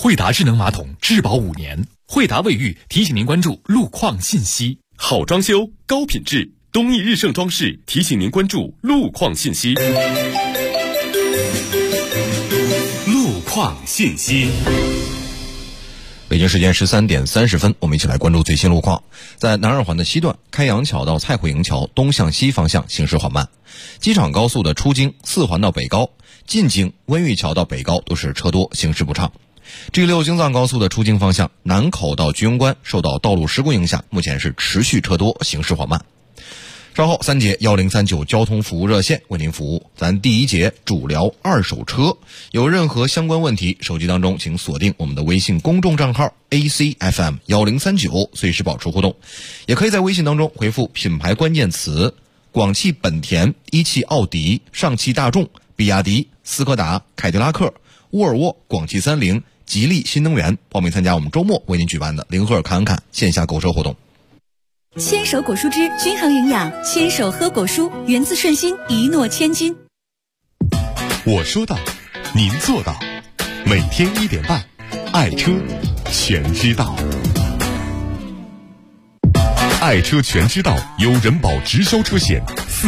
惠达智能马桶质保5年。惠达卫浴提醒您关注路况信息。 好装修，高品质，东义日盛装饰提醒您关注路况信息。路况信息。 北京时间13点30分，我们一起来关注最新路况。在南二环的西段，开阳桥到蔡慧营桥东向西方向行驶缓慢。机场高速的出京4环到北高、进京温榆桥到北高都是车多，行驶不畅。G6京藏高速的出京方向，南口到居庸关受到道路施工影响，目前是持续车多，行驶缓慢。稍后3节1039交通服务热线为您服务。咱第1节主聊二手车，有任何相关问题，手机当中请锁定我们的微信公众账号 ACFM 1039，随时保持互动。也可以在微信当中回复品牌关键词广汽本田、一汽奥迪、上汽大众、比亚迪、斯柯达、凯迪拉克、沃尔沃、广汽三菱、吉利新能源，报名参加我们周末为您举办的零赫尔侃侃线下购车活动。 牵手果蔬汁均衡营养，牵手喝果蔬，源自顺心，一诺千金。 我说到，您做到。每天1点半，爱车全知道。爱车全知道由人保直销车险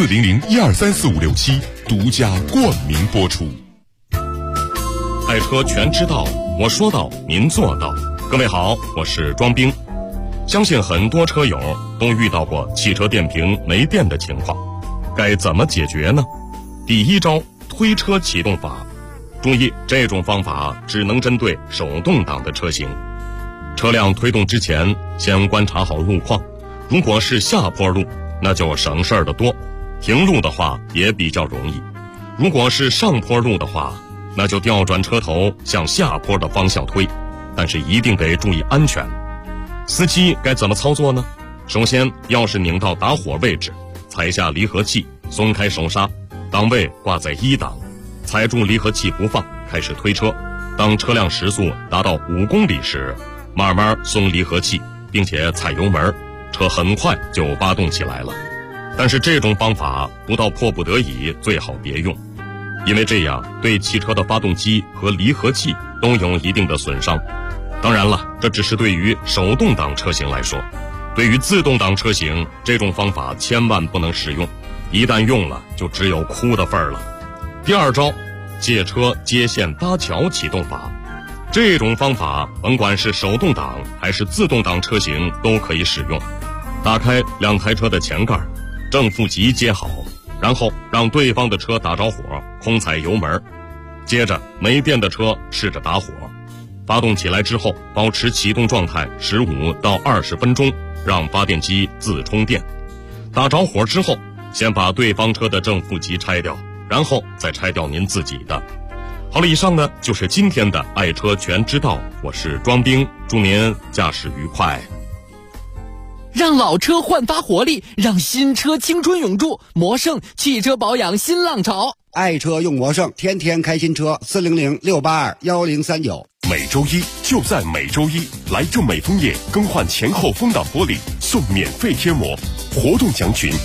400123456独家冠名播出。爱车全知道，我说到，您做到。各位好，我是庄兵。相信很多车友都遇到过汽车电瓶没电的情况，该怎么解决呢？第1招，推车启动法。注意，这种方法只能针对手动挡的车型。车辆推动之前，先观察好路况，如果是下坡路，那就省事儿的多，平路的话也比较容易。如果是上坡路的话，那就调转车头向下坡的方向推，但是一定得注意安全。司机该怎么操作呢？首先，钥匙拧到打火位置，踩下离合器，松开手刹，档位挂在1档，踩住离合器不放，开始推车。当车辆时速达到5公里时，慢慢松离合器，并且踩油门，车很快就发动起来了。但是这种方法不到迫不得已最好别用，因为这样对汽车的发动机和离合器都有一定的损伤。当然了，这只是对于手动挡车型来说，对于自动挡车型，这种方法千万不能使用，一旦用了就只有哭的份儿了。第2招，借车接线搭桥启动法。这种方法甭管是手动挡还是自动挡车型都可以使用。打开2台车的前盖，正负极接好，然后让对方的车打着火，空踩油门，接着没电的车试着打火。发动起来之后，保持启动状态15到20分钟，让发电机自充电。打着火之后，先把对方车的正负极拆掉，然后再拆掉您自己的。好了，以上呢就是今天的爱车全知道，我是庄兵，祝您驾驶愉快。 让老车焕发活力，让新车青春永驻。魔胜汽车保养新浪潮， 爱车用魔胜，天天开新车。400-682-1039。 每周一就在每周一，来正美枫叶更换前后风挡玻璃送免费贴膜，活动详询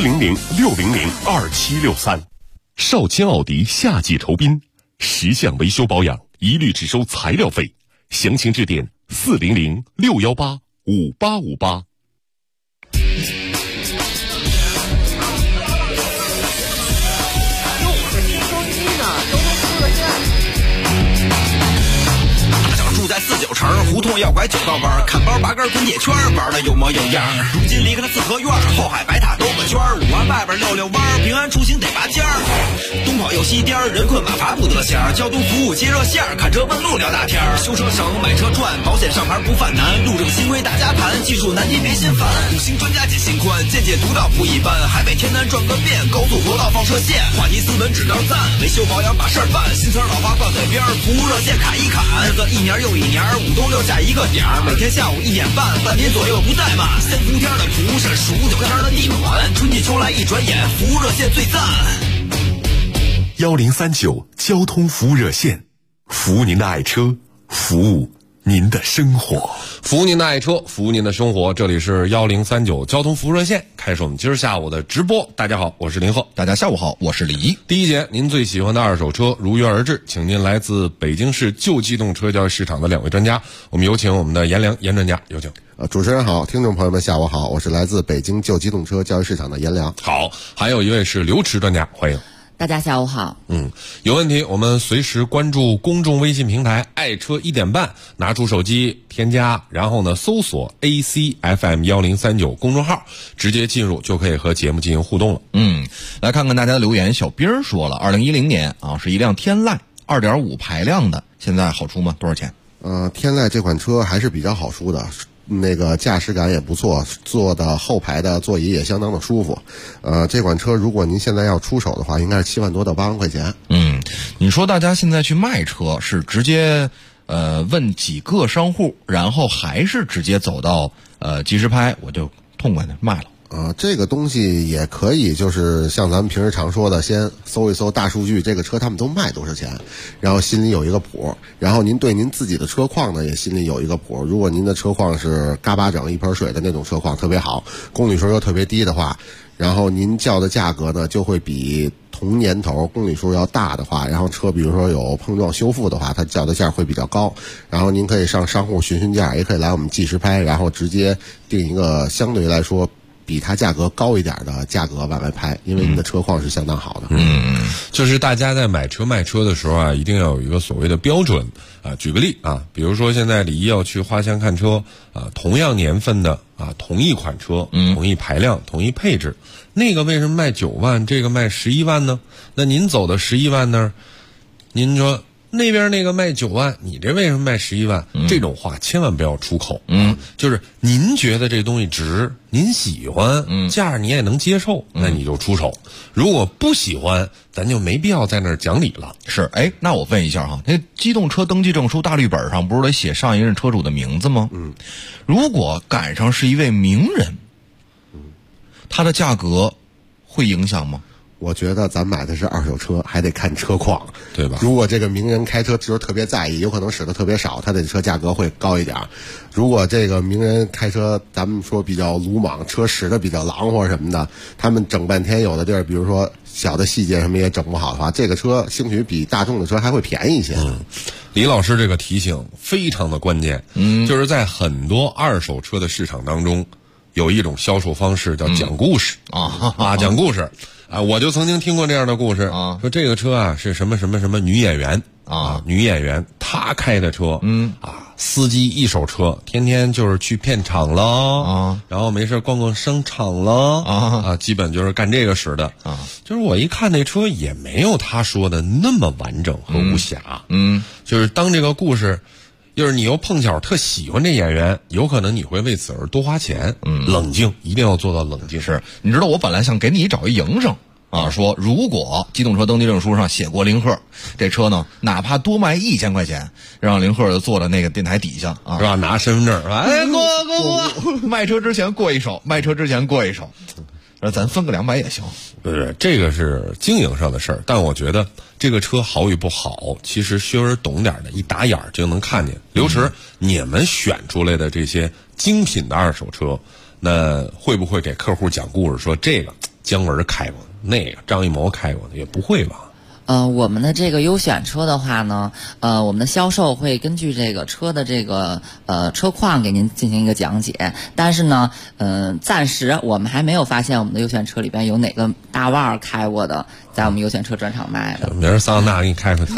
400-600-2763。少卿奥迪夏季酬宾，10项维修保养一律只收材料费，详情致电400-618-5858。 住在49城，胡同要拐9道弯，看包8根滚铁圈，玩的有模有样。如今离开了4合院，后海白塔兜个圈，5环外边溜溜弯，平安出行得拔尖儿。东跑又西颠，人困马乏不得闲，交通服务接热线，看车问路聊大天，修车省买车赚，保险上牌不犯难，路政新规大家谈，技术难题别心烦。5星专家解心宽，见解独到不一般，海北天南转个遍，高速国道放射线，话题斯文只当赞，维修保养把事儿办，新词老话挂嘴边，服务热线砍一砍，日子1年又1年，5冬6夏一个点儿，每天下午1点半，半年左右不怠慢。3伏天的蒲是数9天的地暖，春季秋来一转眼，服务热线最赞。 1039交通服务热线，服务您的爱车，服务您的生活。 服务您的爱车，服务您的生活。这里是1039交通服务热线，开始我们今儿下午的直播。大家好，我是林鹤。 大家下午好，我是李一。 第一节，您最喜欢的二手车如约而至，请您来自北京市旧机动车交易市场的2位专家，我们有请我们的严良严专家，有请。 主持人好，听众朋友们下午好，我是来自北京旧机动车交易市场的严良。 好，还有一位是刘驰专家，欢迎。 大家下午好。 有问题我们随时关注公众微信平台爱车1点半，拿出手机添加，然后呢搜索 ACFM1039 公众号，直接进入就可以和节目进行互动了。 来看看大家的留言。小兵说了，2010年啊是一辆天籁 2.5 排量的，现在好出吗？多少钱？ 天籁这款车还是比较好出的，那个驾驶感也不错，坐的后排的座椅也相当的舒服。这款车如果您现在要出手的话，应该是7万多到8万块钱。 你说大家现在去卖车是直接问几个商户，然后还是直接走到即时拍我就痛快的卖了？ 这个东西也可以，就是像咱们平时常说的，先搜一搜大数据，这个车他们都卖多少钱，然后心里有一个谱，然后您对您自己的车况呢也心里有一个谱。如果您的车况是嘎巴整一盆水的那种车况特别好，公里数又特别低的话，然后您叫的价格呢就会比同年头公里数要大的话，然后车比如说有碰撞修复的话，它叫的价会比较高。然后您可以上商户询询价，也可以来我们即时拍，然后直接定一个相对来说比它价格高一点的价格往外拍，因为你的车况是相当好的。 就是大家在买车卖车的时候啊，一定要有一个所谓的标准啊。举个例啊，比如说现在李一要去花乡看车啊，同样年份的啊，同一款车，同一排量，同一配置，那个为什么卖9万，这个卖11万呢？那您走的11万那儿，您说那边那个卖9万，你这为什么卖11万？这种话千万不要出口。就是您觉得这东西值，您喜欢，价你也能接受，那你就出手。如果不喜欢，咱就没必要在那儿讲理了。 是，那我问一下哈，那机动车登记证书大绿本上不是得写上一任车主的名字吗？如果赶上是一位名人，它的价格会影响吗？ 我觉得咱买的是二手车，还得看车况， 对吧？ 如果这个名人开车就是特别在意，有可能使得特别少，他的车价格会高一点。如果这个名人开车，咱们说比较鲁莽，车使得比较狼或什么的，他们整半天有的地儿，比如说小的细节什么也整不好的话，这个车兴许比大众的车还会便宜一些。 李老师这个提醒非常的关键，就是在很多二手车的市场当中，有一种销售方式叫讲故事讲故事。我就曾经听过这样的故事说这个车啊是什么什么什么女演员女演员她开的车，司机一手车，天天就是去片场了然后没事逛逛商场了基本就是干这个使的就是我一看那车也没有他说的那么完整和无瑕，就是当这个故事。就是你又碰巧特喜欢这演员，有可能你会为此而多花钱。冷静，一定要做到冷静。 是，你知道我本来想给你找一营生说如果机动车登记证书上写过林鹤，这车呢哪怕多卖1000块钱，让林鹤就坐在那个电台底下是吧？拿身份证是吧？ 过，卖车之前过一手，卖车之前过一手。咱分个200也行。 对，这个是经营上的事儿，但我觉得这个车好与不好，其实学而懂点的，一打眼就能看见。刘驰，你们选出来的这些精品的二手车，那会不会给客户讲故事，说这个姜文开过，那个张艺谋开过的？也不会吧？ 我们的这个优选车的话呢，我们的销售会根据这个车的这个车况给您进行一个讲解，但是呢，暂时我们还没有发现我们的优选车里边有哪个大腕儿开过的，在我们优选车专场卖的。 明儿桑塔纳给你开出去，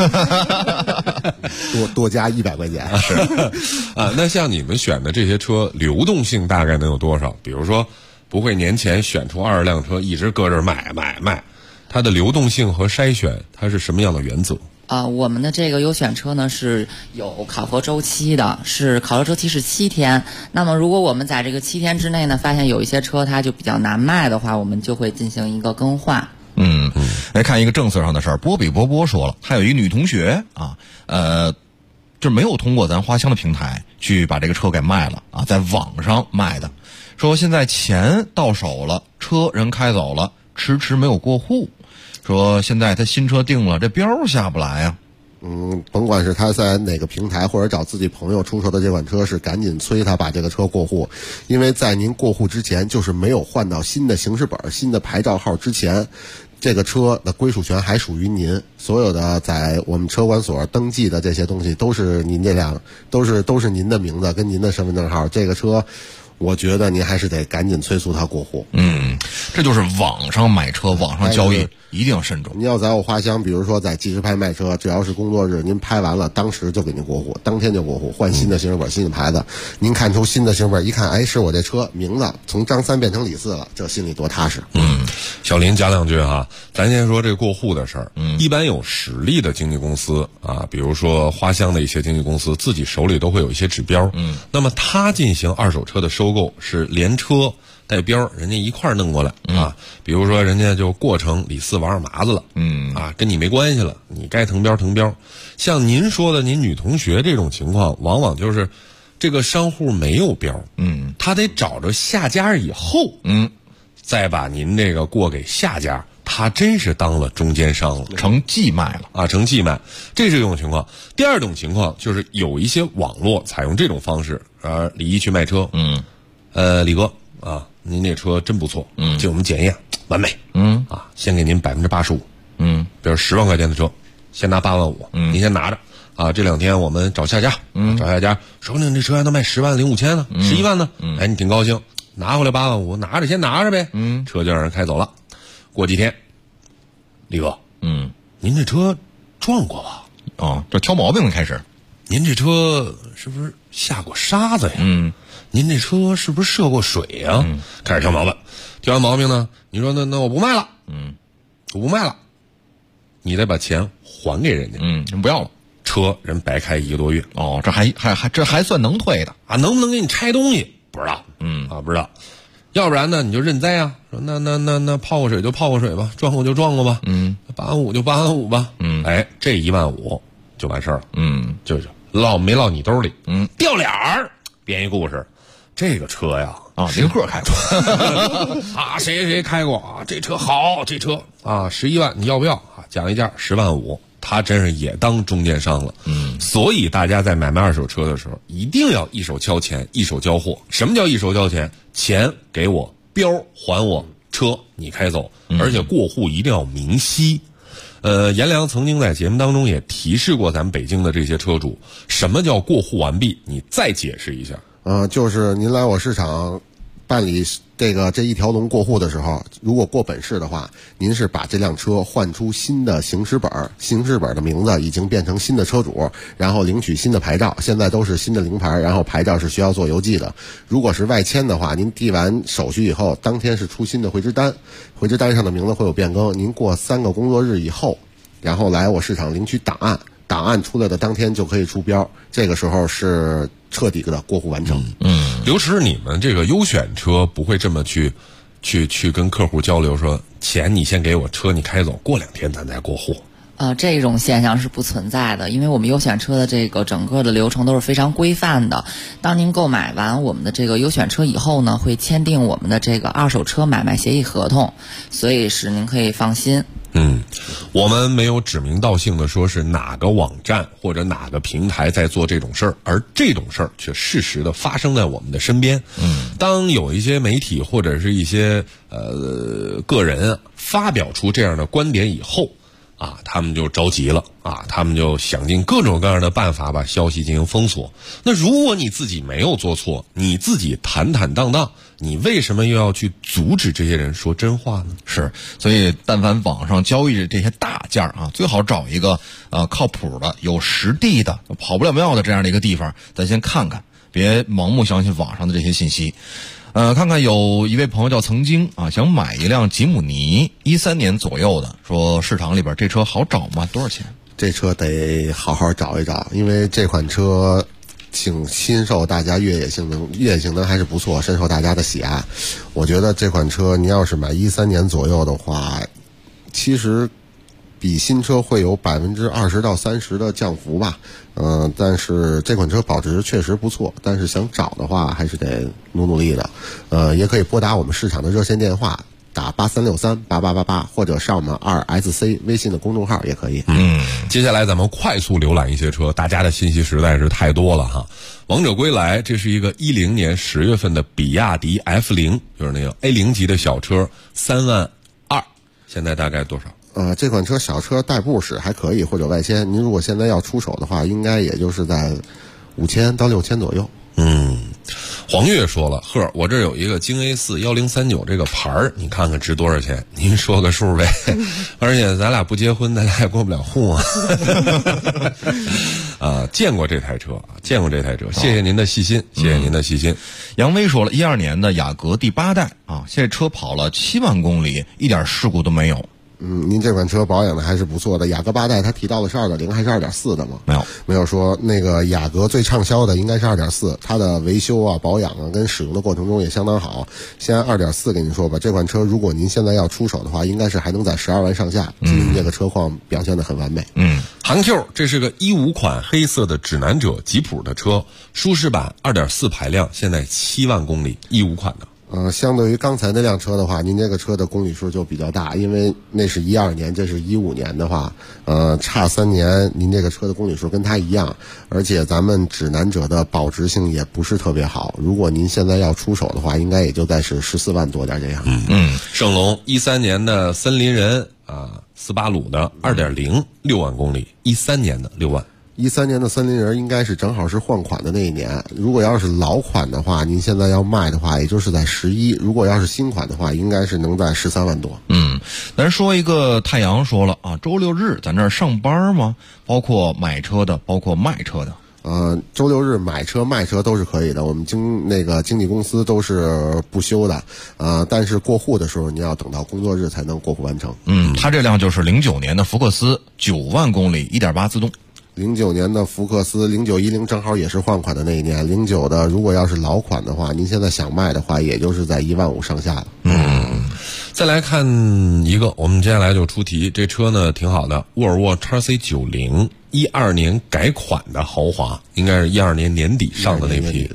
多加100块钱。 是那像你们选的这些车，流动性大概能有多少？比如说，不会年前选出20辆车，一直搁这儿卖。它的流动性和筛选，它是什么样的原则？ 我们的这个优选车呢是有考核周期的，考核周期是7天。那么如果我们在这个7天之内呢，发现有一些车它就比较难卖的话，我们就会进行一个更换。 来看一个政策上的事儿。波比波波说了，他有一个女同学就没有通过咱花乡的平台去把这个车给卖了在网上卖的，说现在钱到手了，车人开走了，迟迟没有过户。说现在他新车定了，这标下不来甭管是他在哪个平台或者找自己朋友出售的这款车，是赶紧催他把这个车过户，因为在您过户之前，就是没有换到新的行驶本、新的牌照号之前，这个车的归属权还属于您，所有的在我们车管所登记的这些东西都是您都是您的名字跟您的身份证号。这个车，我觉得您还是得赶紧催促他过户。 这就是网上买车、网上交易一定要慎重。 您要在我花乡，比如说在即时拍卖车，只要是工作日，您拍完了，当时就给您过户，当天就过户，换新的行驶本、新的牌子。您看出新的行驶本，一看，哎，是我这车名字从张三变成李四了，这心里多踏实。 小林讲两句哈，咱先说这过户的事儿。一般有实力的经纪公司啊，比如说花乡的一些经纪公司，自己手里都会有一些指标。那么他进行二手车的收购是连车带标，人家一块儿弄过来啊。比如说人家就过成李四王二麻子了，啊，跟你没关系了，你该腾标腾标。像您说的，您女同学这种情况，往往就是这个商户没有标，他得找着下家以后，再把您这个过给下家，他真是当了中间商了， 成寄卖了啊，成寄卖，这是一种情况。第二种情况就是有一些网络采用这种方式，李一去卖车，李哥啊，您这车真不错，经我们检验完美，啊，先给您85%，比如10万块钱的车，先拿8万5，您先拿着。啊，这2天我们找下家，找下家，说你这车还能卖10万0、5千呢，11万呢，哎，你挺高兴，拿回来8万5，拿着先拿着呗，车就让人开走了。过几天，李哥，您这车撞过吧？ 哦，这挑毛病了开始。 您这车是不是下过沙子呀？您这车是不是涉过水呀？开始挑毛病，挑完毛病呢，你说那我不卖了，我不卖了，你得把钱还给人家， 不要了。 车人白开1个多月， 哦，这还算能退的啊？能不能给你拆东西？不知道，不知道。要不然呢，你就认栽啊，说那泡过水就泡过水吧，撞过就撞过吧，8万5就8万5吧，哎，这1万5就完事儿了，就是没落你兜里，掉脸儿。编一故事，这个车呀， 林鹤开过， 啊，谁开过啊？这车好，这车啊，11万，你要不要啊？讲一价10万5。他真是也当中间商了，所以大家在买卖二手车的时候，一定要一手交钱，一手交货。什么叫一手交钱？钱给我，标还我，车你开走，而且过户一定要明晰。颜良曾经在节目当中也提示过咱们北京的这些车主，什么叫过户完毕？你再解释一下。 就是您来我市场办理这一条龙过户的时候，如果过本市的话，您是把这辆车换出新的行驶本，行驶本的名字已经变成新的车主，然后领取新的牌照，现在都是新的零牌，然后牌照是需要做邮寄的。如果是外迁的话，您递完手续以后，当天是出新的回执单，回执单上的名字会有变更，您过3个工作日以后，然后来我市场领取档案，档案出来的当天就可以出标，这个时候是彻底的过户完成。 刘驰，你们这个优选车不会这么去跟客户交流，说钱你先给我，车你开走，过2天咱再过户。 这种现象是不存在的，因为我们优选车的这个整个的流程都是非常规范的。当您购买完我们的这个优选车以后呢，会签订我们的这个二手车买卖协议合同，所以是您可以放心。 我们没有指名道姓的说是哪个网站或者哪个平台在做这种事儿，而这种事儿却事实的发生在我们的身边。当有一些媒体或者是一些个人发表出这样的观点以后，啊，他们就着急了啊，他们就想尽各种各样的办法把消息进行封锁。那如果你自己没有做错，你自己坦坦荡荡，你为什么又要去阻止这些人说真话呢？ 是，所以但凡网上交易的这些大件啊，最好找一个靠谱的、有实地的、跑不了庙的这样的一个地方，咱先看看，别盲目相信网上的这些信息。看看有一位朋友叫曾经啊，想买一辆吉姆尼13年左右的，说市场里边这车好找吗？多少钱？ 这车得好好找一找，因为这款车挺深受大家越野性能还是不错，深受大家的喜爱。我觉得这款车你要是买13年左右的话，其实比新车会有20%到30%的降幅吧。但是这款车保值确实不错，但是想找的话还是得努力的。也可以拨打我们市场的热线电话打83638888，或者上我们2SC 微信的公众号也可以。 接下来咱们快速浏览一些车，大家的信息实在是太多了哈。王者归来，这是一个10年10月份的比亚迪 F0， 就是那个 A0 级的小车，3万2，现在大概多少？ 这款车小车代步使还可以，或者外迁。您如果现在要出手的话，应该也就是在5000到6000左右。 黄月说了，呵，我这有一个京 A4 1039这个牌儿，你看看值多少钱？您说个数呗。而且咱俩不结婚，咱俩也过不了户啊。见过这台车，谢谢您的细心，谢谢您的细心。 杨威说了，12年的雅阁第8代啊，现在车跑了7万公里，一点事故都没有。 您这款车保养的还是不错的。雅阁8代它提到的是 2.0 还是 2.4 的吗？没有说。那个雅阁最畅销的应该是 2.4， 它的维修啊、保养啊跟使用的过程中也相当好。先按 2.4 跟您说吧，这款车如果您现在要出手的话，应该是还能在12万上下。您这个车况表现得很完美。 韩 Q， 这是个15款黑色的指南者吉普的车，舒适版 2.4 排量，现在7万公里，15款的。 相对于刚才那辆车的话，您这个车的公里数就比较大，因为那是12年，这是15年的话，差3年，您这个车的公里数跟它一样，而且咱们指南者的保值性也不是特别好。如果您现在要出手的话，应该也就在是14万多点这样。 圣龙13年的森林人啊，斯巴鲁的 2.0 6万公里，13年的6万。 13年的森林人应该是正好是换款的那一年。如果要是老款的话，您现在要卖的话，也就是在11；如果要是新款的话，应该是能在13万多。 咱说一个太阳说了啊，周六日在那儿上班吗？包括买车的，包括卖车的。 周六日买车卖车都是可以的，我们经纪公司都是不休的。但是过户的时候，你要等到工作日才能过户完成。 他这辆就是09年的福克斯，9万公里，1.8自动。 09年的福克斯0910正好也是换款的那一年。09的如果要是老款的话，您现在想卖的话，也就是在1万5上下了。 再来看一个，我们接下来就出题。这车呢挺好的，沃尔沃 XC90 12年改款的豪华，应该是12年年底上的那批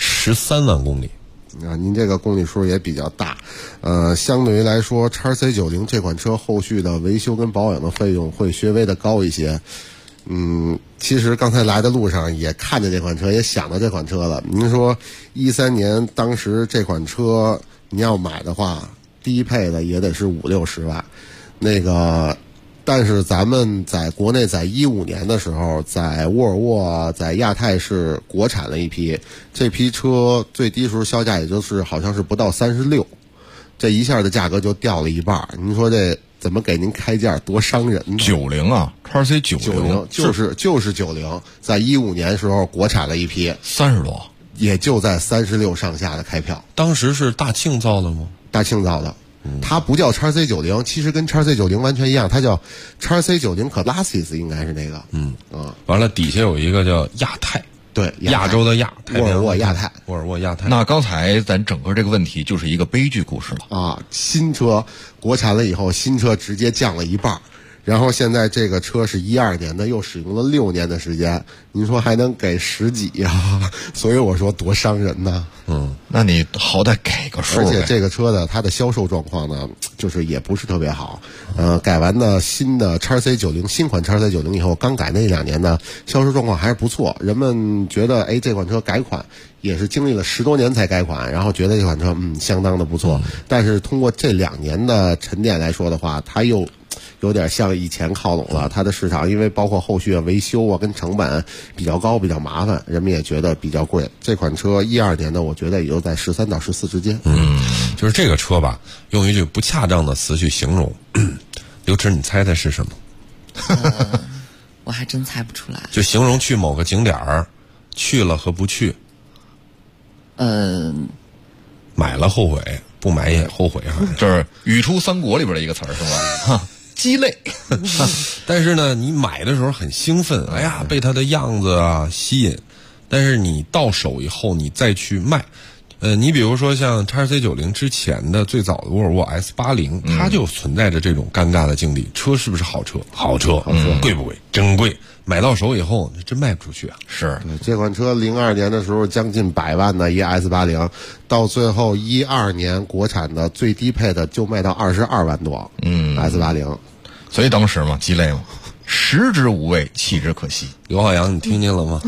，13万公里。 您这个公里数也比较大，相对于来说 XC90 这款车后续的维修跟保养的费用会稍微的高一些。其实刚才来的路上也看见这款车，也想到这款车了。您说13年当时这款车你要买的话，低配的也得是50-60万。但是咱们在国内在15年的时候，在沃尔沃在亚太是国产了一批，这批车最低时候销价也就是好像是不到36，这一下的价格就掉了一半。您说这怎么给您开价多伤人呢 ？90啊 ，XC90 就是90，在15年时候国产了一批 ，30多， 也就在36上下的开票。 当时是大庆造的吗？ 大庆造的。它不叫 XC90， 其实跟 XC90 完全一样，它叫 XC90 Classic， 应该是那个。 完了底下有一个叫亚太， 对， 亚洲的亚， 沃尔沃亚太， 沃尔沃亚太。 那刚才咱整个这个问题就是一个悲剧故事了啊！新车国产了以后，新车直接降了一半，然后现在这个车是12年的，又使用了6年的时间，您说还能给10几呀？所以我说多伤人呢。 那你好歹给个数。 而且这个车的它的销售状况呢，就是也不是特别好。改完的新的 XC90 新款 XC90 以后，刚改那1-2年的销售状况还是不错。人们觉得这款车改款也是经历了10多年才改款，然后觉得这款车相当的不错。但是通过这2年的沉淀来说的话，它又有点向以前靠拢了。它的市场因为包括后续维修啊跟成本比较高，比较麻烦，人们也觉得比较贵。这款车12年的我觉得也就在13到14之间。 就是这个车吧，用一句不恰当的词去形容，刘驰你猜猜是什么？ 我还真猜不出来。 就形容去某个景点儿，去了和不去。买了后悔，不买也后悔， 这是语出三国里边的一个词儿，是吧？鸡肋。 但是呢，你买的时候很兴奋，哎呀，被它的样子啊吸引。但是你到手以后，你再去卖，你比如说像 XC90 之前的最早的沃尔沃 S80，它就存在着这种尴尬的境地。车是不是好车？好车。贵不贵？真贵。 买到手以后真卖不出去啊。 是， 这款车02年的时候将近100万的一 S80，到最后12年国产的最低配的就卖到22万多。S80， 所以当时嘛，鸡肋嘛，食之无味，弃之可惜。 刘浩洋，你听见了吗？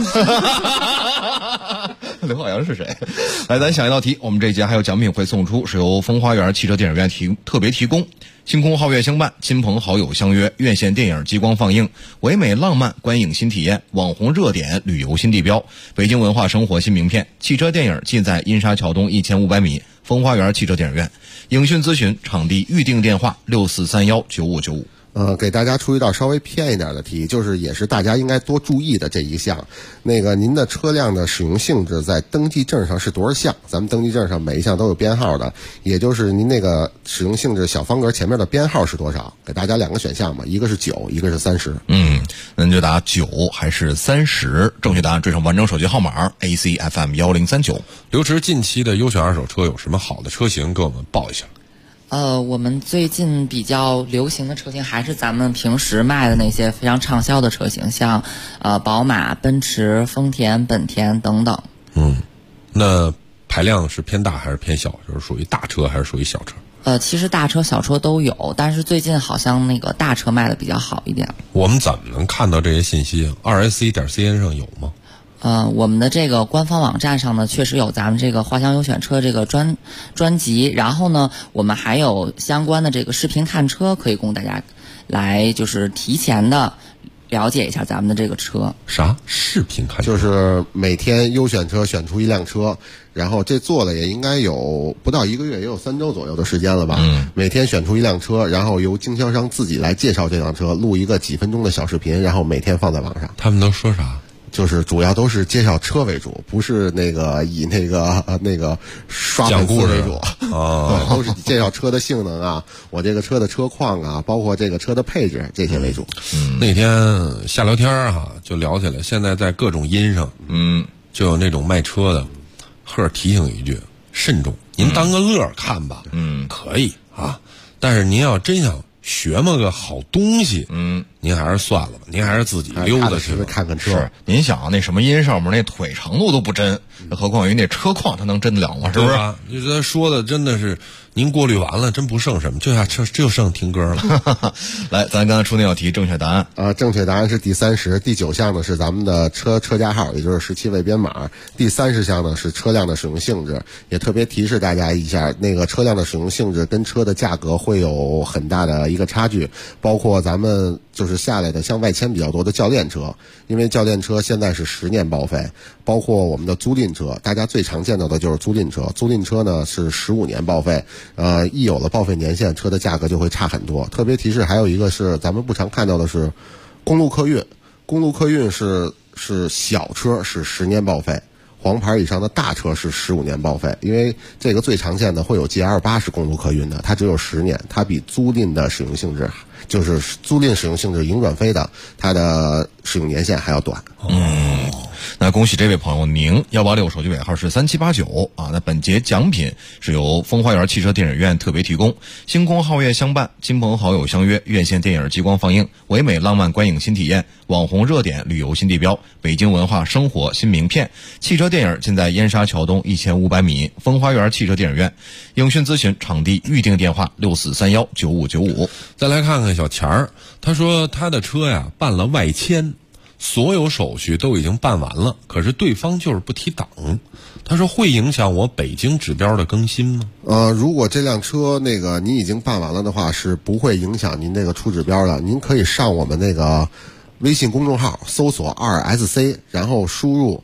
刘浩洋是谁？来，咱想一道题。我们这一节还有奖品会送出，是由风花园汽车电影院特别提供。星空皓月相伴，亲朋好友相约，院线电影激光放映，唯美浪漫观影新体验，网红热点旅游新地标，北京文化生活新名片。汽车电影尽在阴沙桥东1500米风花园汽车电影院。影讯咨询场地预订电话64319595。 给大家出一道稍微偏一点的题，就是也是大家应该多注意的这一项。您的车辆的使用性质在登记证上是多少项？咱们登记证上每一项都有编号的，也就是您那个使用性质小方格前面的编号是多少？给大家2个选项嘛，一个是9，一个是30。 那你就答9还是30？正确答案追上完整手机号码 ACFM 1039。 刘驰，近期的优选二手车有什么好的车型给我们报一下？ 我们最近比较流行的车型还是咱们平时卖的那些非常畅销的车型，像宝马、奔驰、丰田、本田等等。 那排量是偏大还是偏小？就是属于大车还是属于小车？ 其实大车小车都有，但是最近好像那个大车卖的比较好一点。 我们怎么能看到这些信息？2S1.cn 上有吗？ 我们的这个官方网站上呢，确实有咱们这个花乡优选车这个专辑，然后呢，我们还有相关的这个视频看车，可以供大家来就是提前的了解一下咱们的这个车。 啥视频看车？ 就是每天优选车选出一辆车，然后这做了也应该有不到1个月，也有3周左右的时间了吧。每天选出一辆车，然后由经销商自己来介绍这辆车，录一个几分钟的小视频，然后每天放在网上。 他们都说啥？ 就是主要都是介绍车为主，不是以那个刷粉丝为主对，都是介绍车的性能啊，我这个车的车况啊，包括这个车的配置这些为主。 那天下聊天就聊起来，现在在各种音上，就有那种卖车的，赫提醒一句：慎重，您当个乐看吧，可以啊，但是您要真想学么个好东西，您还是算了吧，您还是自己溜达去看看车。 是，您想那什么音上面那腿长度都不真，何况于那车况，它能真得了吗？是不是？ 你这说的真的是，您过滤完了，真不剩什么，就剩听歌了。 来，咱刚才出那道题，正确答案正确答案是第30，第9项呢是咱们的车架号，也就是17位编码。第30项呢是车辆的使用性质，也特别提示大家一下，那个车辆的使用性质跟车的价格会有很大的一个差距，包括咱们就是下来的像外迁比较多的教练车，因为教练车现在是10年报废，包括我们的租赁车，大家最常见到的就是租赁车，租赁车呢是15年报废，一有了报废年限，车的价格就会差很多。特别提示还有一个是咱们不常看到的是公路客运，公路客运是小车是10年报废，黄牌以上的大车是15年报废，因为这个最常见的会有 GL8 是公路客运的，它只有10年，它比租赁的使用性质，就是租赁使用性质迎转飞的，它的使用年限还要短。 那恭喜这位朋友宁186，手机尾号是3789啊。那本节奖品是由风花园汽车电影院特别提供，星空皓月相伴，亲朋好友相约，院线电影激光放映，唯美浪漫观影新体验，网红热点旅游新地标，北京文化生活新名片。汽车电影尽在燕沙桥东1500米风花园汽车电影院。影讯咨询场地预订电话64319595。 再来看看小钱儿，他说他的车呀办了外迁，所有手续都已经办完了，可是对方就是不提档。他说会影响我北京指标的更新吗？ 如果这辆车您已经办完了的话，是不会影响您这个出指标的。您可以上我们那个微信公众号搜索2SC，然后输入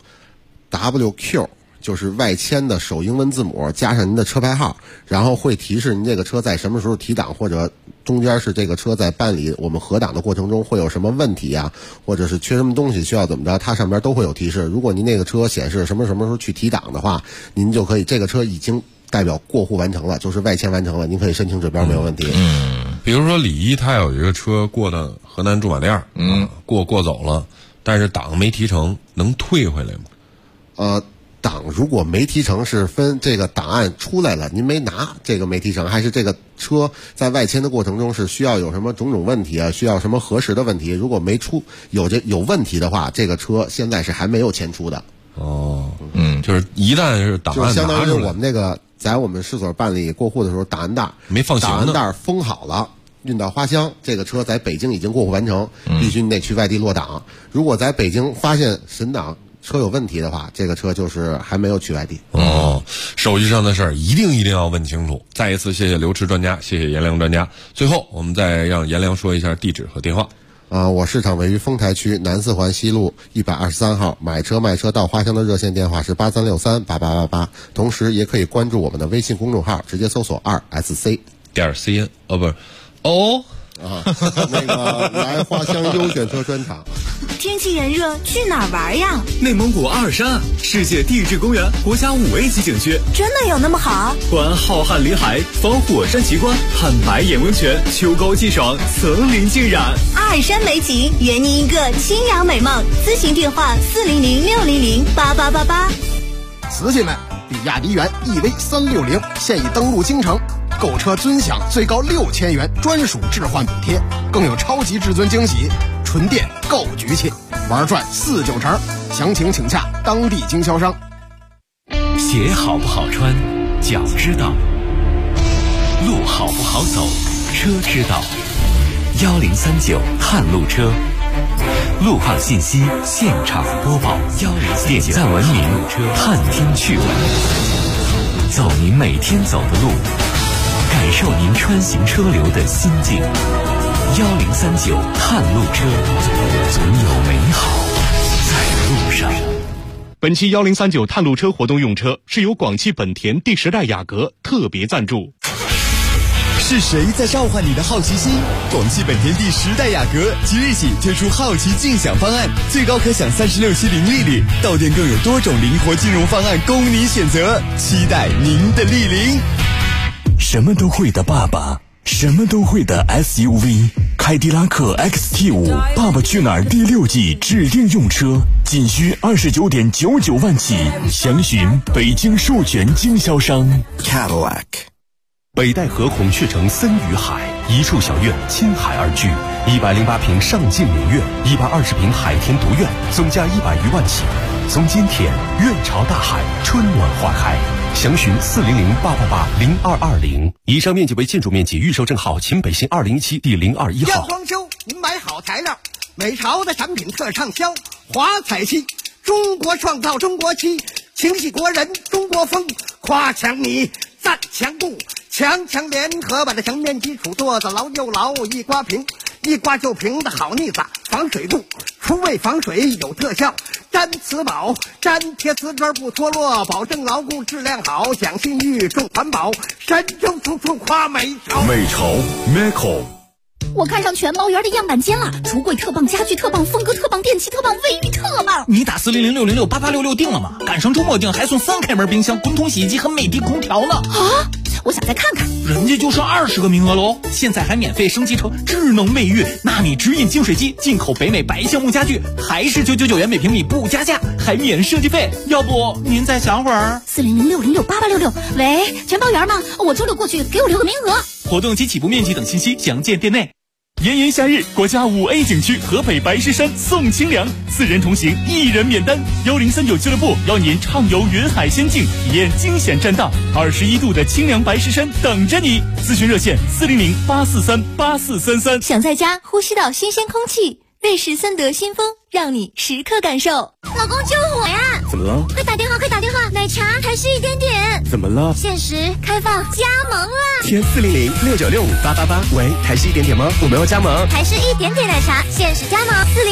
WQ， 就是外迁的首英文字母加上您的车牌号，然后会提示您这个车在什么时候提档，或者中间是这个车在办理我们核档的过程中会有什么问题啊，或者是缺什么东西需要怎么着，它上边都会有提示。如果您那个车显示什么什么时候去提档的话，您就可以，这个车已经代表过户完成了，就是外迁完成了，您可以申请指标没有问题。 比如说李一他有一个车过到河南驻马店，过走了，但是档没提成，能退回来吗？ 档如果没提成，是分这个档案出来了您没拿，这个没提成，还是这个车在外迁的过程中是需要有什么种种问题啊，需要什么核实的问题，如果没出有问题的话，这个车现在是还没有迁出的。 哦，就是一旦是档案就相当于拿出来， 我们那个在我们市所办理过户的时候，档案袋没放行呢， 档案袋封好了，运到花乡，这个车在北京已经过户完成，必须你得去外地落档。如果在北京发现审档车有问题的话，这个车就是还没有去外地。 哦，手续上的事儿一定要问清楚。再一次谢谢刘驰专家，谢谢颜良专家。最后我们再让颜良说一下地址和电话。 我市场位于丰台区南四环西路123号，买车卖车到花乡的热线电话是83638888，同时也可以关注我们的微信公众号，直接搜索2SC.CN 那个来花乡优选车专场。 天气炎热，去哪儿玩呀？ 内蒙古阿尔山，世界地质公园国家5A 级景区， 真的有那么好？ 观浩瀚林海，访火山奇观，看白眼温泉，秋高气爽，层林尽染。 阿尔山美景，圆你一个清扬美梦。咨询电话400-600-8888。 瓷器们，比亚迪元 EV360现已登陆京城，购车尊享最高6000元专属置换补贴，更有超级至尊惊喜，纯电够局气，玩转4-9成。详情请洽当地经销商。 鞋好不好穿，脚知道；路好不好走，车知道。1039探路车，路况信息现场播报，点赞文明，探听趣闻，走您每天走的路，感受您穿行车流的心境。1039探路车，总有美好在路上。 本期1039探路车活动用车是由广汽本田第10代雅阁特别赞助。 是谁在召唤你的好奇心？广汽本田第10代雅阁即日起推出好奇竞享方案，最高可享36期零利率，到店更有多种灵活金融方案供你选择，期待您的莅临。 什么都会的爸爸，什么都会的 SUV， 凯迪拉克 XT5 爸爸去哪儿第6季指定用车，仅需29.99万起，详询北京授权经销商 Cadillac。 北戴河孔雀城森与海，一处小院亲海而居，108平上进名苑，120平海天独院，总价100余万起。从今天院朝大海，春暖花开。详询400-888-0220。以上面积为建筑面积，预售证号秦北新2017第021号。 要装修，您买好材料，美潮的产品特畅销，华彩漆，中国创造中国漆，情系国人中国风，夸强你赞强固，强强联合把这墙面基础做得牢又牢，一刮平，一刮就平的好腻子，防水固，除味防水有特效，粘瓷宝，粘贴瓷砖不脱落，保证牢固质量好，讲信誉重环保，神州处处夸美潮。 美潮 Meco。 我看上全猫园的样板间了，橱柜特棒，家具特棒，风格特棒，电器特棒，卫浴特棒。 你打400-606-8866订了吗？赶上周末订还送3开门冰箱、滚筒洗衣机和美的空调呢。 啊！我想再看看。 人家就剩20个名额喽，现在还免费升级成智能卫浴，纳米直饮净水机，进口北美白橡木家具，还是999元每平米不加价，还免设计费。要不您再想会儿 ？400-606-8866。喂，全包园吗？我周6过去，给我留个名额。 活动及起步面积等信息详见店内。炎炎夏日，国家5A 景区河北白石山送清凉，4人同行，1人免单。1039俱乐部邀您畅游云海仙境，体验惊险栈道，21度的清凉白石山等着你。咨询热线400-843-8433。 想在家呼吸到新鲜空气，瑞士森德新风让你时刻感受。老公救火呀！ 怎么了？ 快打电话，快打电话！奶茶还是1点点。 怎么了？ 限时开放加盟了。 填400-696-5888。喂，台式1点点吗？我们要加盟。 台式1点点奶茶限时加盟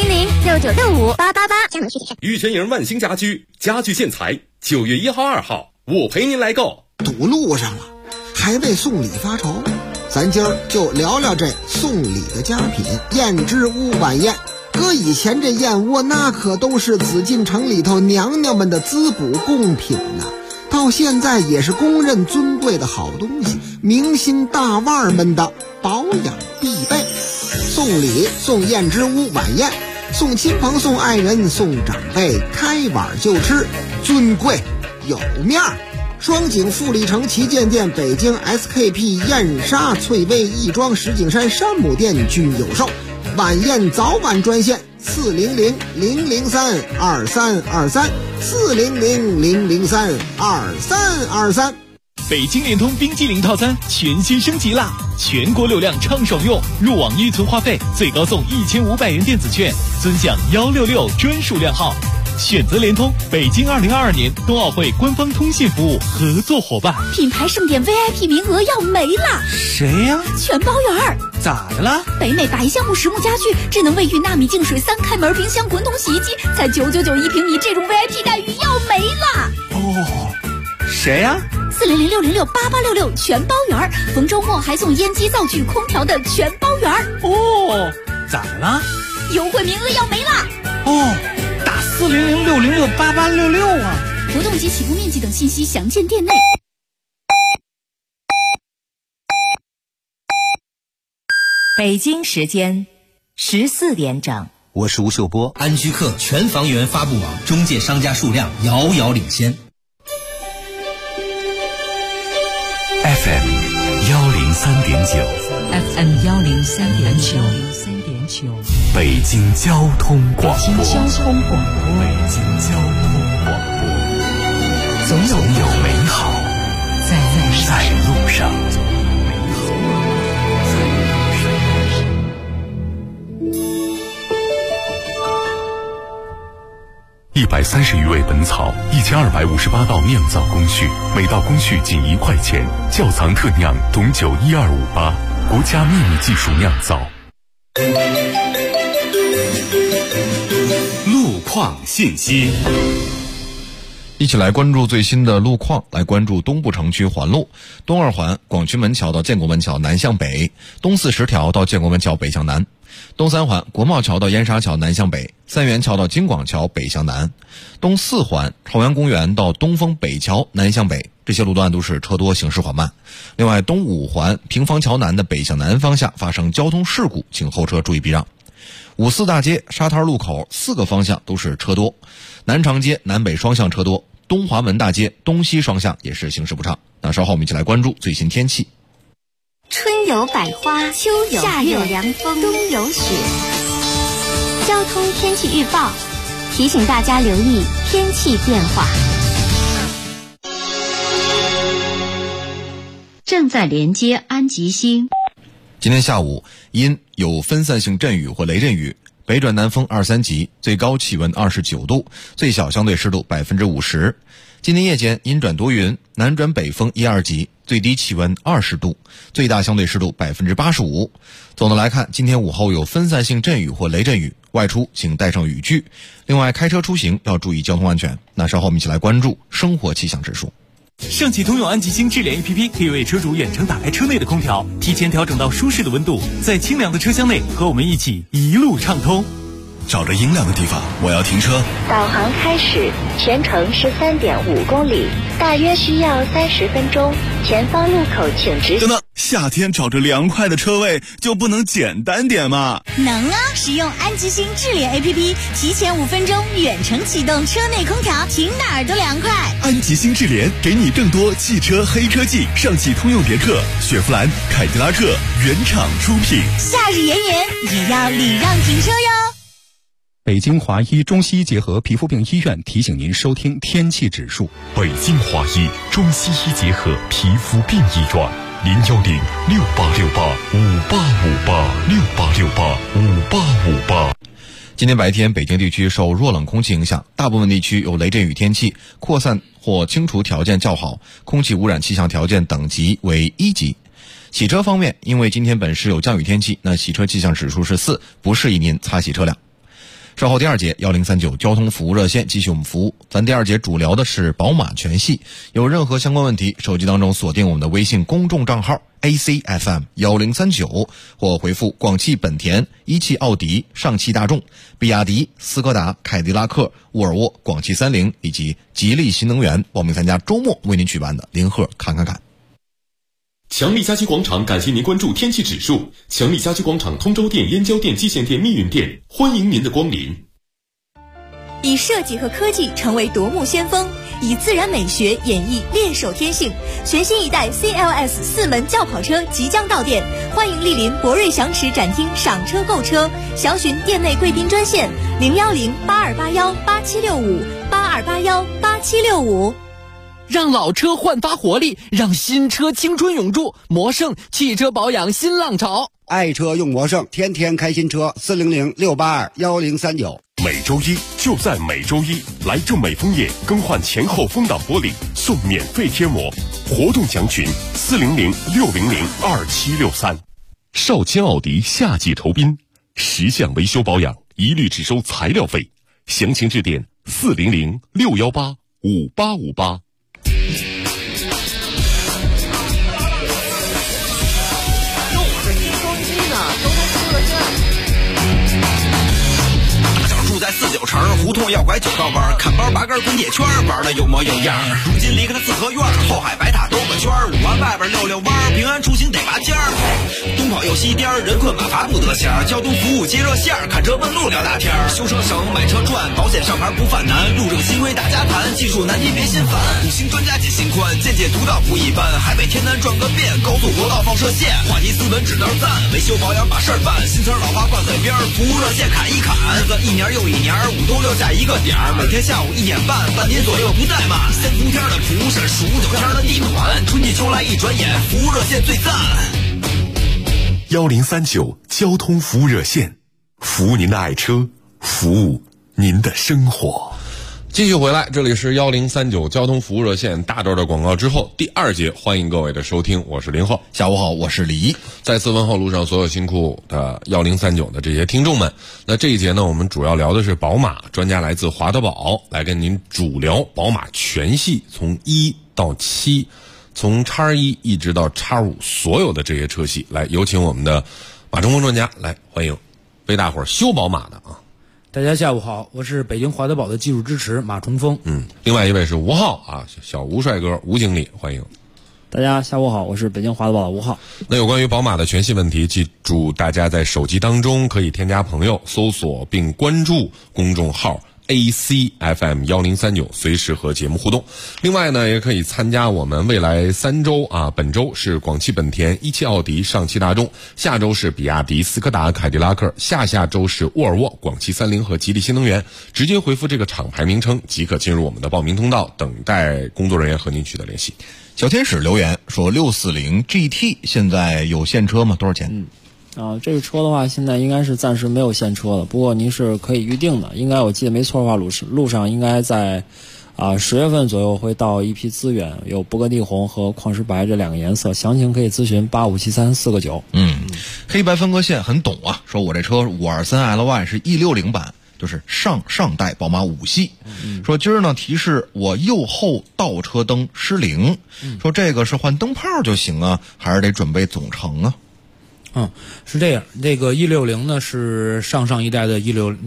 ，400-6965-888。加盟具体玉泉营万兴家居，家具建材，9月1号、2号，我陪您来购。 堵路上了，还为送礼发愁？咱今儿就聊聊这送礼的佳品燕之屋晚宴。搁以前这燕窝那可都是紫禁城里头娘娘们的滋补贡品呐，到现在也是公认尊贵的好东西，明星大腕们的保养必备。送礼送燕之屋晚宴，送亲朋送爱人送长辈，开碗就吃，尊贵有面儿。双井富力城旗舰店、北京 SKP 燕莎翠微亦庄石景山山姆店均有售。晚宴早晚专线400-003-2323，400-003-2323。 北京联通冰激凌套餐全新升级啦！全国流量畅爽用，入网预存话费最高送1500元电子券，尊享166专属量号。选择联通，北京2022年冬奥会官方通信服务合作伙伴。 品牌盛典 VIP 名额要没了， 谁呀？ 全包圆。 咋的了？ 北美百项目实木家具、智能卫浴、纳米净水、3开门冰箱、滚筒洗衣机，才999一平米，这种 VIP 待遇要没了。 哦，谁呀 ？400-606-8866全包圆，逢周末还送烟机、灶具、空调的全包圆。 哦，咋的了？ 优惠名额要没了。 哦，打400-606-8866啊！ 活动及起步面积等信息详见店内。 北京时间14点整。 我是吴秀波。安居客全房源发布网中介商家数量遥遥领先。 FM 103.9 FM 103.9 北京交通广播。 北京交通广播。总有美好在路上。130余味本草，1258道酿造工序，每道工序仅1块钱。窖藏特酿董酒12588，国家秘密技术酿造。路况信息。 一起来关注最新的路况，来关注东部城区环路东二环广渠门桥到建国门桥南向北，东40条到建国门桥北向南，东三环国贸桥到燕莎桥南向北，三元桥到京广桥北向南，东4环朝阳公园到东风北桥南向北，这些路段都是车多，行驶缓慢。另外，东5环平房桥南的北向南方向发生交通事故，请后车注意避让。54大街沙滩路口4个方向都是车多，南长街南北双向车多，东华门大街东西双向也是行驶不畅。那稍后我们一起来关注最新天气。 春有百花，秋有夏有凉风，冬有雪。交通天气预报提醒大家留意天气变化。 正在连接安吉星。 今天下午因有分散性阵雨或雷阵雨，北转南风2、3级，最高气温29度，最小相对湿度50%。今天夜间阴转多云，南转北风1、2级，最低气温20度，最大相对湿度85%。总的来看，今天午后有分散性阵雨或雷阵雨，外出请带上雨具。另外，开车出行要注意交通安全。那稍后我们一起来关注生活气象指数。 上汽通用安吉星智联 APP 可以为车主远程打开车内的空调，提前调整到舒适的温度，在清凉的车厢内和我们一起一路畅通。 找着阴凉的地方，我要停车。 导航开始，全程13.5公里，大约需要30分钟。前方路口请直行。 等等，夏天找着凉快的车位就不能简单点吗？ 能啊！使用安吉星智联 APP， 提前5分钟远程启动车内空调，停哪儿都凉快。 安吉星智联给你更多汽车黑科技，上汽通用别克、雪佛兰、凯迪拉克原厂出品。 夏日炎炎也要礼让停车哟。 北京华医中西医结合皮肤病医院提醒您收听天气指数。 北京华医中西医结合皮肤病医院，010-6868-5858，6858-5858。 今天白天，北京地区受弱冷空气影响，大部分地区有雷阵雨天气，扩散或清除条件较好，空气污染气象条件等级为1级。洗车方面，因为今天本市有降雨天气，那洗车气象指数是4，不适宜您擦洗车辆。稍后第2节1039交通服务热线继续我们服务。咱第2节主聊的是宝马全系，有任何相关问题，手机当中锁定我们的微信公众账号 ACFM1039，或回复广汽本田、一汽奥迪、上汽大众、比亚迪、斯柯达、凯迪拉克、沃尔沃、广汽30以及吉利新能源报名参加周末为您举办的零贺看看看。 强力家居广场感谢您关注天气指数。强力家居广场通州店、燕郊店、蓟县店、密云店，欢迎您的光临。 以设计和科技成为夺目先锋，以自然美学演绎猎手天性。全新一代 CLS 4门轿跑车即将到店，欢迎莅临博瑞祥驰展厅赏车购车，详询店内贵宾专线010-8281-8765，8281-8765。 让老车焕发活力，让新车青春永驻。魔胜汽车保养新浪潮， 爱车用魔胜，天天开新车，400-682-1039。 每周一就在每周一，来正美枫叶更换前后风挡玻璃送免费贴膜，活动详询400-600-2763。少卿奥迪夏季酬宾，10项维修保养一律只收材料费，详情致电400-618-5858。 住在49城，胡同要拐9道弯，看包拔根滚铁圈，玩的有模有样。如今离开了四合院，后海白塔兜个圈，5环外边溜溜弯，平安出行得拔尖儿。东跑又西颠，人困马乏不得闲，交通服务接热线，看车问路聊大天。修车省，买车赚，保险上牌不犯难，路政新规大家谈，技术难题别心烦。5星专家解心宽，见解独到不一般，海北天南转个遍，高速国道放射线，话题斯文指道赞，维修保养把事儿办，新词老话挂嘴边，服务热线砍一砍，日子一年又一年，5都6下一个点儿，每天下午1点半，半年左右不怠慢。先伏天的蒲是数9天的地暖，春季秋来一转眼，服务热线最赞。 1039交通服务热线，服务您的爱车，服务您的生活。 继续回来，这里是1039交通服务热线。大段的广告之后，第2节欢迎各位的收听，我是林浩。 下午好，我是李一。 再次问候路上所有辛苦的1039的这些听众们。那这一节呢，我们主要聊的是宝马，专家来自华德宝，来跟您主聊宝马全系从1到7，从 X1 一直到 X5 所有的这些车系。来，有请我们的马冲锋专家来欢迎为大伙儿修宝马的啊。 大家下午好，我是北京华德宝的技术支持马冲锋。 另外一位是吴浩啊，小吴帅哥，吴经理，欢迎。 大家下午好，我是北京华德宝的吴浩。 那有关于宝马的全系问题，记住大家在手机当中可以添加朋友，搜索并关注公众号ACFM1039，随时和节目互动。另外呢，也可以参加我们未来3周啊，本周是广汽本田、17奥迪、上汽大众，下周是比亚迪、斯柯达、凯迪拉克，下下周是沃尔沃、广汽30和吉利新能源。直接回复这个厂牌名称即可进入我们的报名通道，等待工作人员和您取得联系。 小天使留言说640 GT 现在有现车吗？多少钱？ 这个车的话现在应该是暂时没有现车了，不过您是可以预定的，应该我记得没错的话，路上应该在10月份左右会到一批资源，有勃艮第红和矿石白这2个颜色，详情可以咨询8573449。 黑白分割线很懂啊，说我这车523LY 是 E60 版，就是上代宝马5系。说今儿呢提示我右后倒车灯失灵，说这个是换灯泡就行啊，还是得准备总成啊？ 是这样，这个 E60 呢是上一代的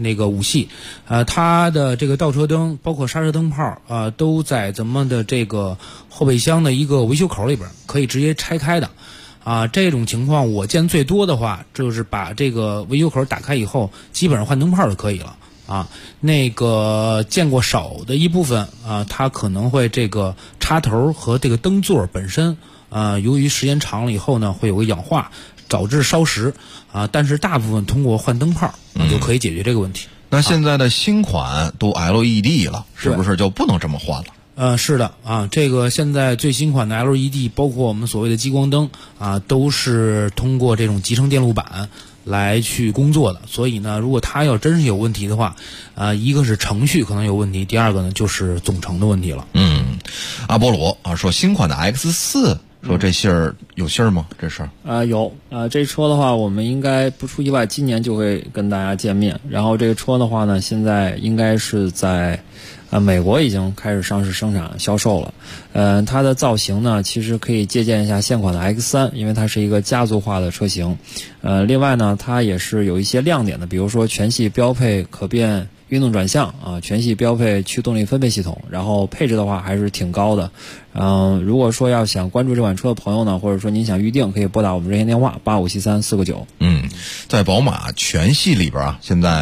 5系，它的这个倒车灯包括刹车灯泡都在咱们的这个后备箱的一个维修口里边，可以直接拆开的。这种情况我见最多的话，就是把这个维修口打开以后，基本上换灯泡就可以了。那个见过少的一部分它可能会这个插头和这个灯座本身由于时间长了以后呢，会有个氧化，导致烧蚀但是大部分通过换灯泡就可以解决这个问题。 那现在的新款都 LED 了，是不是就不能这么换了？ 是的这个现在最新款的 LED 包括我们所谓的激光灯都是通过这种集成电路板来去工作的，所以呢，如果它要真是有问题的话一个是程序可能有问题，第二个呢就是总成的问题了。 阿波罗说新款的 X4，说这信儿有信儿吗？这事儿有这车的话，我们应该不出意外，今年就会跟大家见面。然后这个车的话呢，现在应该是在美国已经开始上市生产销售了。它的造型呢，其实可以借鉴一下现款的 X3，因为它是一个家族化的车型。另外呢，它也是有一些亮点的，比如说全系标配可变运动转向全系标配驱动力分配系统，然后配置的话还是挺高的。如果说要想关注这款车的朋友呢，或者说您想预定，可以拨打我们热线电话8573449。 在宝马全系里边现在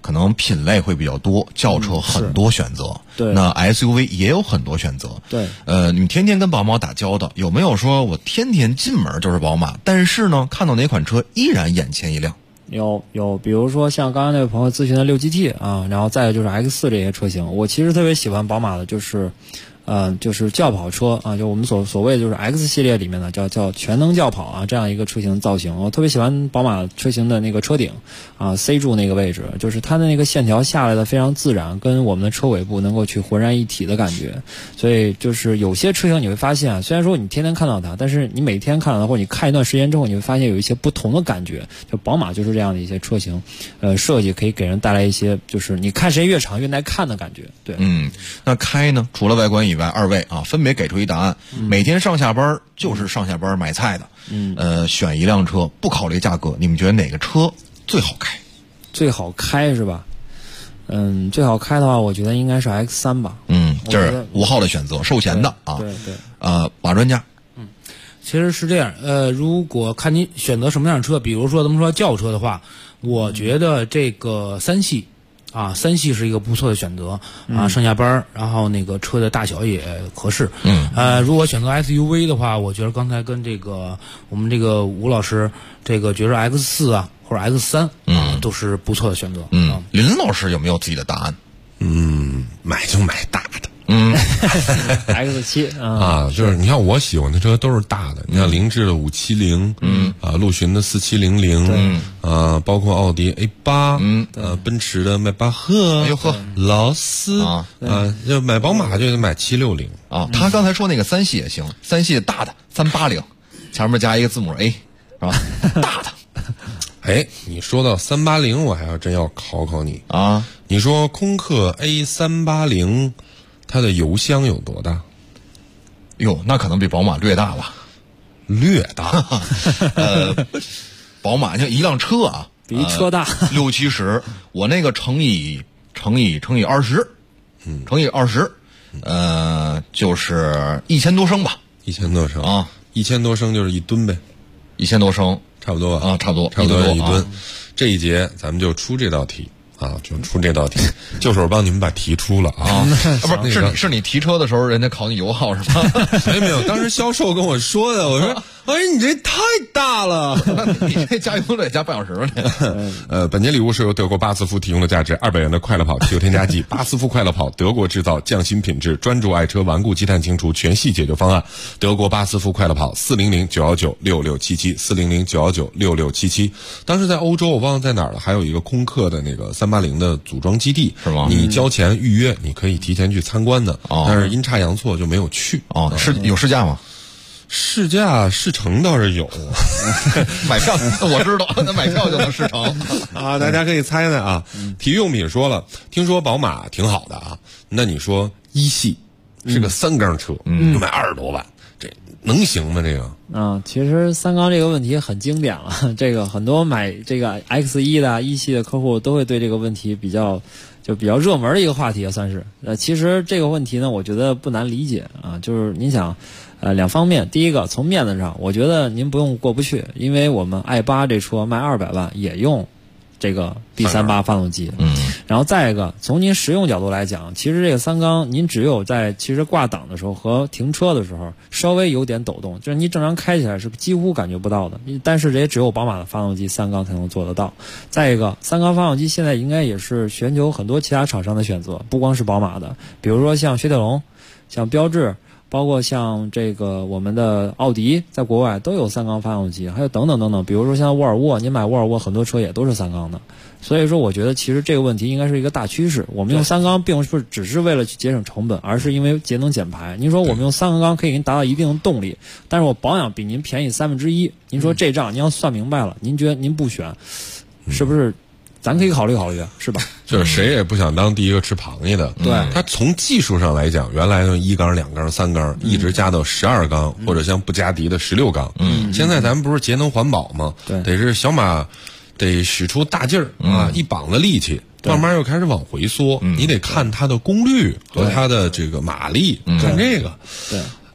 可能品类会比较多，轿车很多选择。 对， 那 SUV 也有很多选择。 对， 你们天天跟宝马打交道，有没有说我天天进门就是宝马，但是呢，看到哪款车依然眼前一亮？ 有，比如说像刚刚那位朋友咨询的6GT 啊，然后再就是 X4 这些车型，我其实特别喜欢宝马的，就是轿跑车啊，就我们所谓就是 X 系列里面的叫全能轿跑啊，这样一个车型造型，我特别喜欢宝马车型的那个车顶啊 C 柱那个位置，就是它的那个线条下来的非常自然，跟我们的车尾部能够去浑然一体的感觉。所以就是有些车型你会发现啊，虽然说你天天看到它，但是你每天看到它或者你看一段时间之后，你会发现有一些不同的感觉。就宝马就是这样的一些车型，设计可以给人带来一些就是你看时间越长越耐看的感觉。对， 那开呢？除了外观以外，二位啊分别给出一答案。每天上下班就是上下班买菜的，选一辆车不考虑价格，你们觉得哪个车最好开？ 最好开是吧？最好开的话，我觉得应该是 X3 吧。 这是5号的选择，售前的啊。 对。 马专家。 其实是这样，如果看您选择什么样的车，比如说咱们说轿车的话，我觉得这个3系，3系是一个不错的选择啊，上下班然后那个车的大小也合适。如果选择 SUV 的话，我觉得刚才跟这个我们这个吴老师这个觉得 X4 啊或者 X3 都是不错的选择。 林老师有没有自己的答案？ 买就买大的。 X7 啊，就是你看我喜欢的车都是大的，你像凌志的570，陆巡的4700，包括奥迪 A8，奔驰的迈巴赫， 哎呦呵， 劳斯就买宝马就得买760 啊。他刚才说那个3系也行，3系大的380，前面加一个字母 A， 是吧？大的。 你说到380，我还真要考你啊！你说空客 A380。它的油箱有多大？ 哟，那可能比宝马略大吧。 略大。 宝马就一辆车啊， 比车大 60-70，我那个乘以20，乘以20，就是1000多升吧。 1000多升啊 ，1000多升就是1吨呗 ，1000多升差不多吧？ 啊，差不多 1吨。这一节咱们就出这道题。就出这道题，就是我帮你们把题出了啊！ 不是，是你提车的时候，人家考你油耗是吧？ 没有，当时销售跟我说的，我说，你这太大了， 你这加油得加半小时呢。本节礼物是由德国巴斯夫提供的价值200元的快乐跑汽油添加剂，巴斯夫快乐跑，德国制造，匠心品质，专注爱车顽固积碳清除全系解决方案。德国巴斯夫快乐跑400-919-6677，400-919-6677。当时在欧洲，我忘了在哪儿了，还有一个空客的那个380的组装基地是吗？ 你交钱预约，你可以提前去参观的，但是阴差阳错就没有去。 是有试驾吗？ 试驾试乘倒是有， 买票我知道，那买票就能试乘啊！大家可以猜猜啊。体育用品说了，听说宝马挺好的啊，那你说1系是个3缸车，就卖20多万，这能行吗？这个其实3缸这个问题很经典了，这个很多买这个 X1 的1系的客户都会对这个问题比较热门的一个话题啊，算是。其实这个问题呢，我觉得不难理解啊，就是您想。两方面，第一个从面子上，我觉得您不用过不去，因为我们i8这车卖200万也用这个 B38发动机，然后再一个从您实用角度来讲，其实这个3缸您只有在其实挂档的时候和停车的时候稍微有点抖动，就是你正常开起来是几乎感觉不到的，但是也只有宝马的发动机3缸才能做得到。再一个3缸发动机现在应该也是全球很多其他厂商的选择，不光是宝马的，比如说像雪铁龙、像标致，包括像这个我们的奥迪在国外都有3缸发动机，还有等等等等，比如说像沃尔沃，您买沃尔沃很多车也都是3缸的。所以说我觉得其实这个问题应该是一个大趋势，我们用3缸并不是只是为了去节省成本，而是因为节能减排。您说我们用3个缸可以给您达到一定的动力，但是我保养比您便宜1/3，您说这账您要算明白了，您觉得您不选是不是咱可以考虑考虑，是吧？ 就是谁也不想当第一个吃螃蟹的。 对， 它从技术上来讲，原来用1缸、2缸、3缸，一直加到12缸，或者像布加迪的16缸。现在咱们不是节能环保吗？ 对， 得是小马得使出大劲儿啊，一膀子力气，慢慢又开始往回缩。你得看它的功率和它的这个马力，看这个。 对。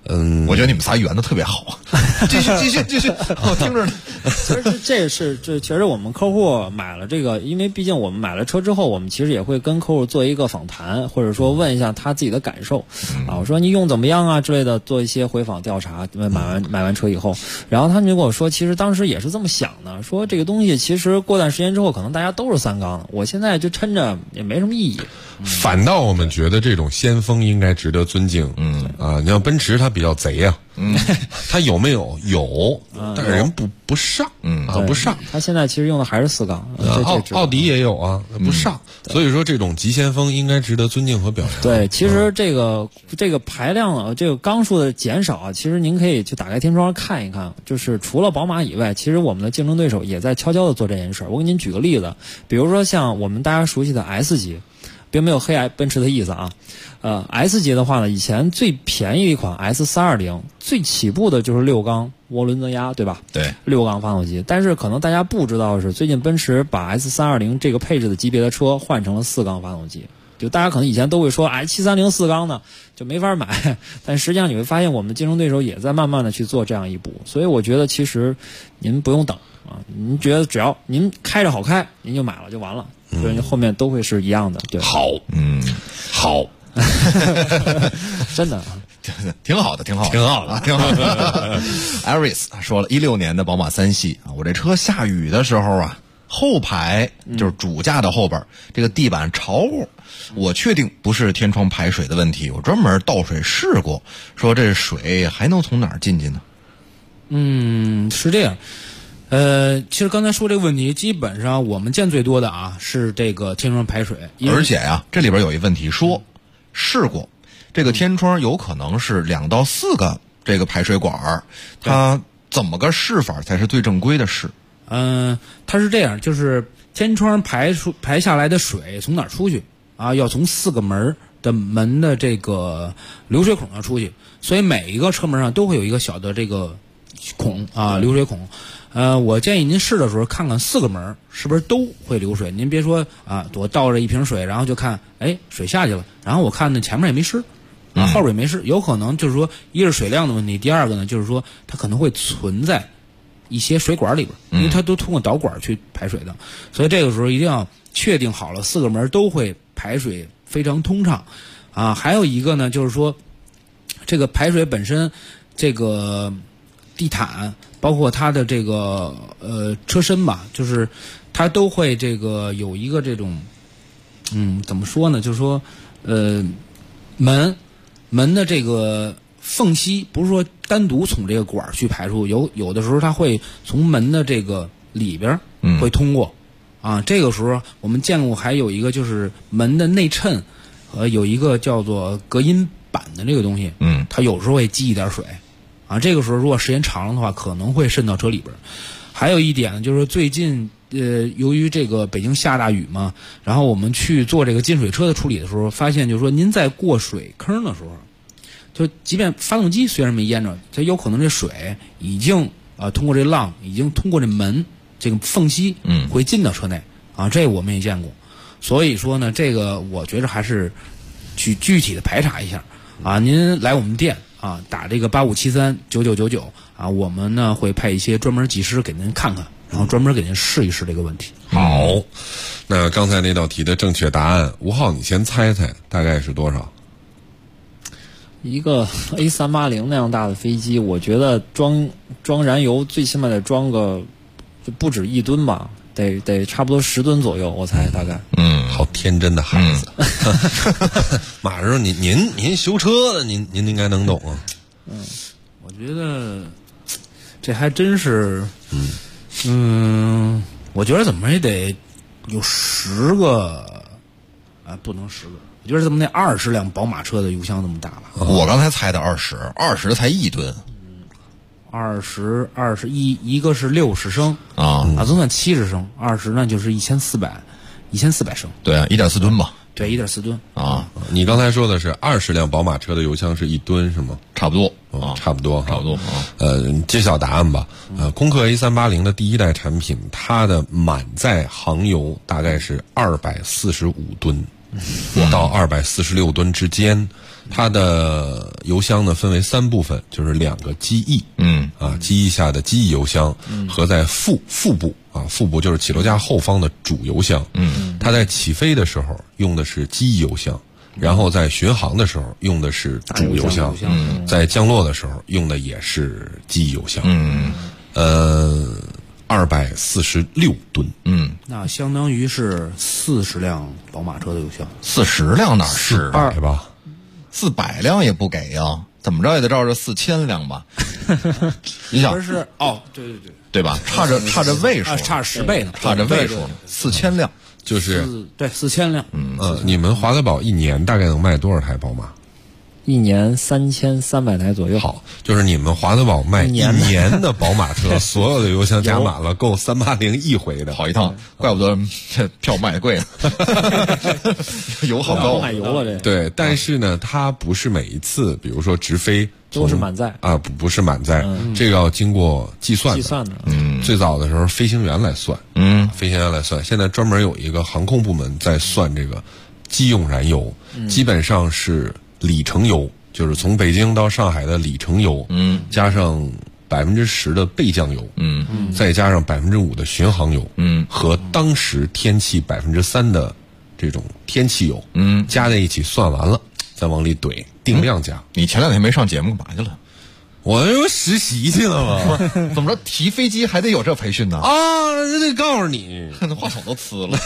我觉得你们仨圆的特别好，继续，我听着呢。 其实这确实我们客户买了这个，因为毕竟我们买了车之后，我们其实也会跟客户做一个访谈，或者说问一下他自己的感受我说你用怎么样啊之类的，做一些回访调查。买完车以后，然后他们就跟我说，其实当时也是这么想的，说这个东西其实过段时间之后，可能大家都是3缸的，我现在就抻着也没什么意义。 反倒我们觉得这种先锋应该值得尊敬。你像奔驰它比较贼啊，它有没有？有，但是人不上，不上。 它现在其实用的还是4缸。 奥迪也有啊，不上。所以说这种急先锋应该值得尊敬和表扬。 对，其实这个排量这个缸数的减少啊，其实您可以去打开天窗看一看，就是除了宝马以外，其实我们的竞争对手也在悄悄的做这件事。我给您举个例子，比如说像我们大家熟悉的 S 级。并没有黑奔驰的意思啊，S 级的话呢，以前最便宜的一款 S420，最起步的就是6缸涡轮增压，对吧？ 对 ，6缸发动机。但是可能大家不知道的是，最近奔驰把 S320这个配置的级别的车换成了4缸发动机。就大家可能以前都会说，730 4缸的就没法买，但实际上你会发现，我们的竞争对手也在慢慢的去做这样一步。所以我觉得，其实您不用等您觉得只要您开着好开，您就买了就完了。所以后面都会是一样的，对。 好，好， 真的， 挺好的。Aris 说了，16年的宝马3系我这车下雨的时候后排就是主驾的后边，这个地板潮乎，我确定不是天窗排水的问题，我专门倒水试过，说这水还能从哪儿进去呢？ 是这样。其实刚才说这个问题，基本上我们见最多的是这个天窗排水， 而且这里边有一问题，说试过这个天窗有可能是2到4个这个排水管，它怎么个试法才是最正规的试？ 它是这样，就是天窗排下来的水从哪儿出去要从4个门的这个流水孔要出去，所以每一个车门上都会有一个小的这个孔流水孔。我建议您试的时候看看4个门是不是都会流水。您别说我倒着一瓶水，然后就看水下去了，然后我看呢前面也没湿后边也没湿，有可能就是说一是水量的问题，第二个呢就是说它可能会存在一些水管里边，因为它都通过导管去排水的，所以这个时候一定要确定好了4个门都会排水非常通畅还有一个呢就是说这个排水本身这个地毯包括它的这个车身吧，就是它都会这个有一个这种怎么说呢，就是说门的这个缝隙不是说单独从这个管去排出，有的时候它会从门的这个里边会通过这个时候我们见过还有一个就是门的内衬有一个叫做隔音板的这个东西它有时候会积一点水这个时候如果时间长了的话可能会渗到车里边。还有一点就是最近由于这个北京下大雨嘛，然后我们去做这个进水车的处理的时候发现，就是说您在过水坑的时候，就即便发动机虽然没淹着，它有可能这水已经通过这浪已经通过这门这个缝隙会进到车内这我们也见过。所以说呢这个我觉得还是去具体的排查一下您来我们店打这个85739999我们呢会派一些专门技师给您看看，然后专门给您试一试这个问题。 好，那刚才那道题的正确答案，吴浩你先猜猜大概是多少？ 一个 A380 那样大的飞机，我觉得装燃油最起码得装个就不止1吨吧，得差不多10吨左右，我猜大概。 好天真的孩子。马叔，您修车的，您应该能懂啊。 我觉得这还真是，我觉得怎么也得有10个，不能10个，我觉得怎么那20辆宝马车的油箱那么大吧？ 我刚才猜的20才1吨。 21，一个是60升总算70升，20呢就是1400升。 对1.4吨吧。 对1.4吨你刚才说的是20辆宝马车的油箱是1吨是吗？ 差不多差不多揭晓答案吧。空客 A380 的第1代产品，它的满载航油大概是245吨。 到246吨之间。它的油箱呢分为3部分，就是2个机翼，机翼下的机翼油箱和在腹部啊，腹部就是起落架后方的主油箱。它在起飞的时候用的是机翼油箱，然后在巡航的时候用的是主油箱，在降落的时候用的也是机翼油箱。246吨， 那相当于是40辆宝马车的油箱。 40辆哪是 400吧 ？400辆也不给呀，怎么着也得照着4000辆吧？你想是对吧？差着位数， 差10倍呢， 差着位数，4000辆就是 4000辆。 你们华德宝一年大概能卖多少台宝马？ 一年3300台左右。 好，就是你们华德宝卖一年的宝马车，所有的油箱加满了，够380一回的， 跑一趟，怪不得这票卖的贵呢。油好高， 买油了这。 对，但是呢，它不是每一次，比如说直飞都是满载啊，不是满载，这个要经过计算的。最早的时候飞行员来算，飞行员来算，现在专门有一个航空部门在算这个机用燃油，基本上是里程油，就是从北京到上海的里程油，加上10%的备降油，再加上5%的巡航油，和当时天气3%的这种天气油，加在一起算完了，再往里怼，定量加。 你前2天没上节目干嘛去了？ 我又实习去了嘛。 怎么着？提飞机还得有这培训呢？ 啊，这得告诉你， 话筒都呲了。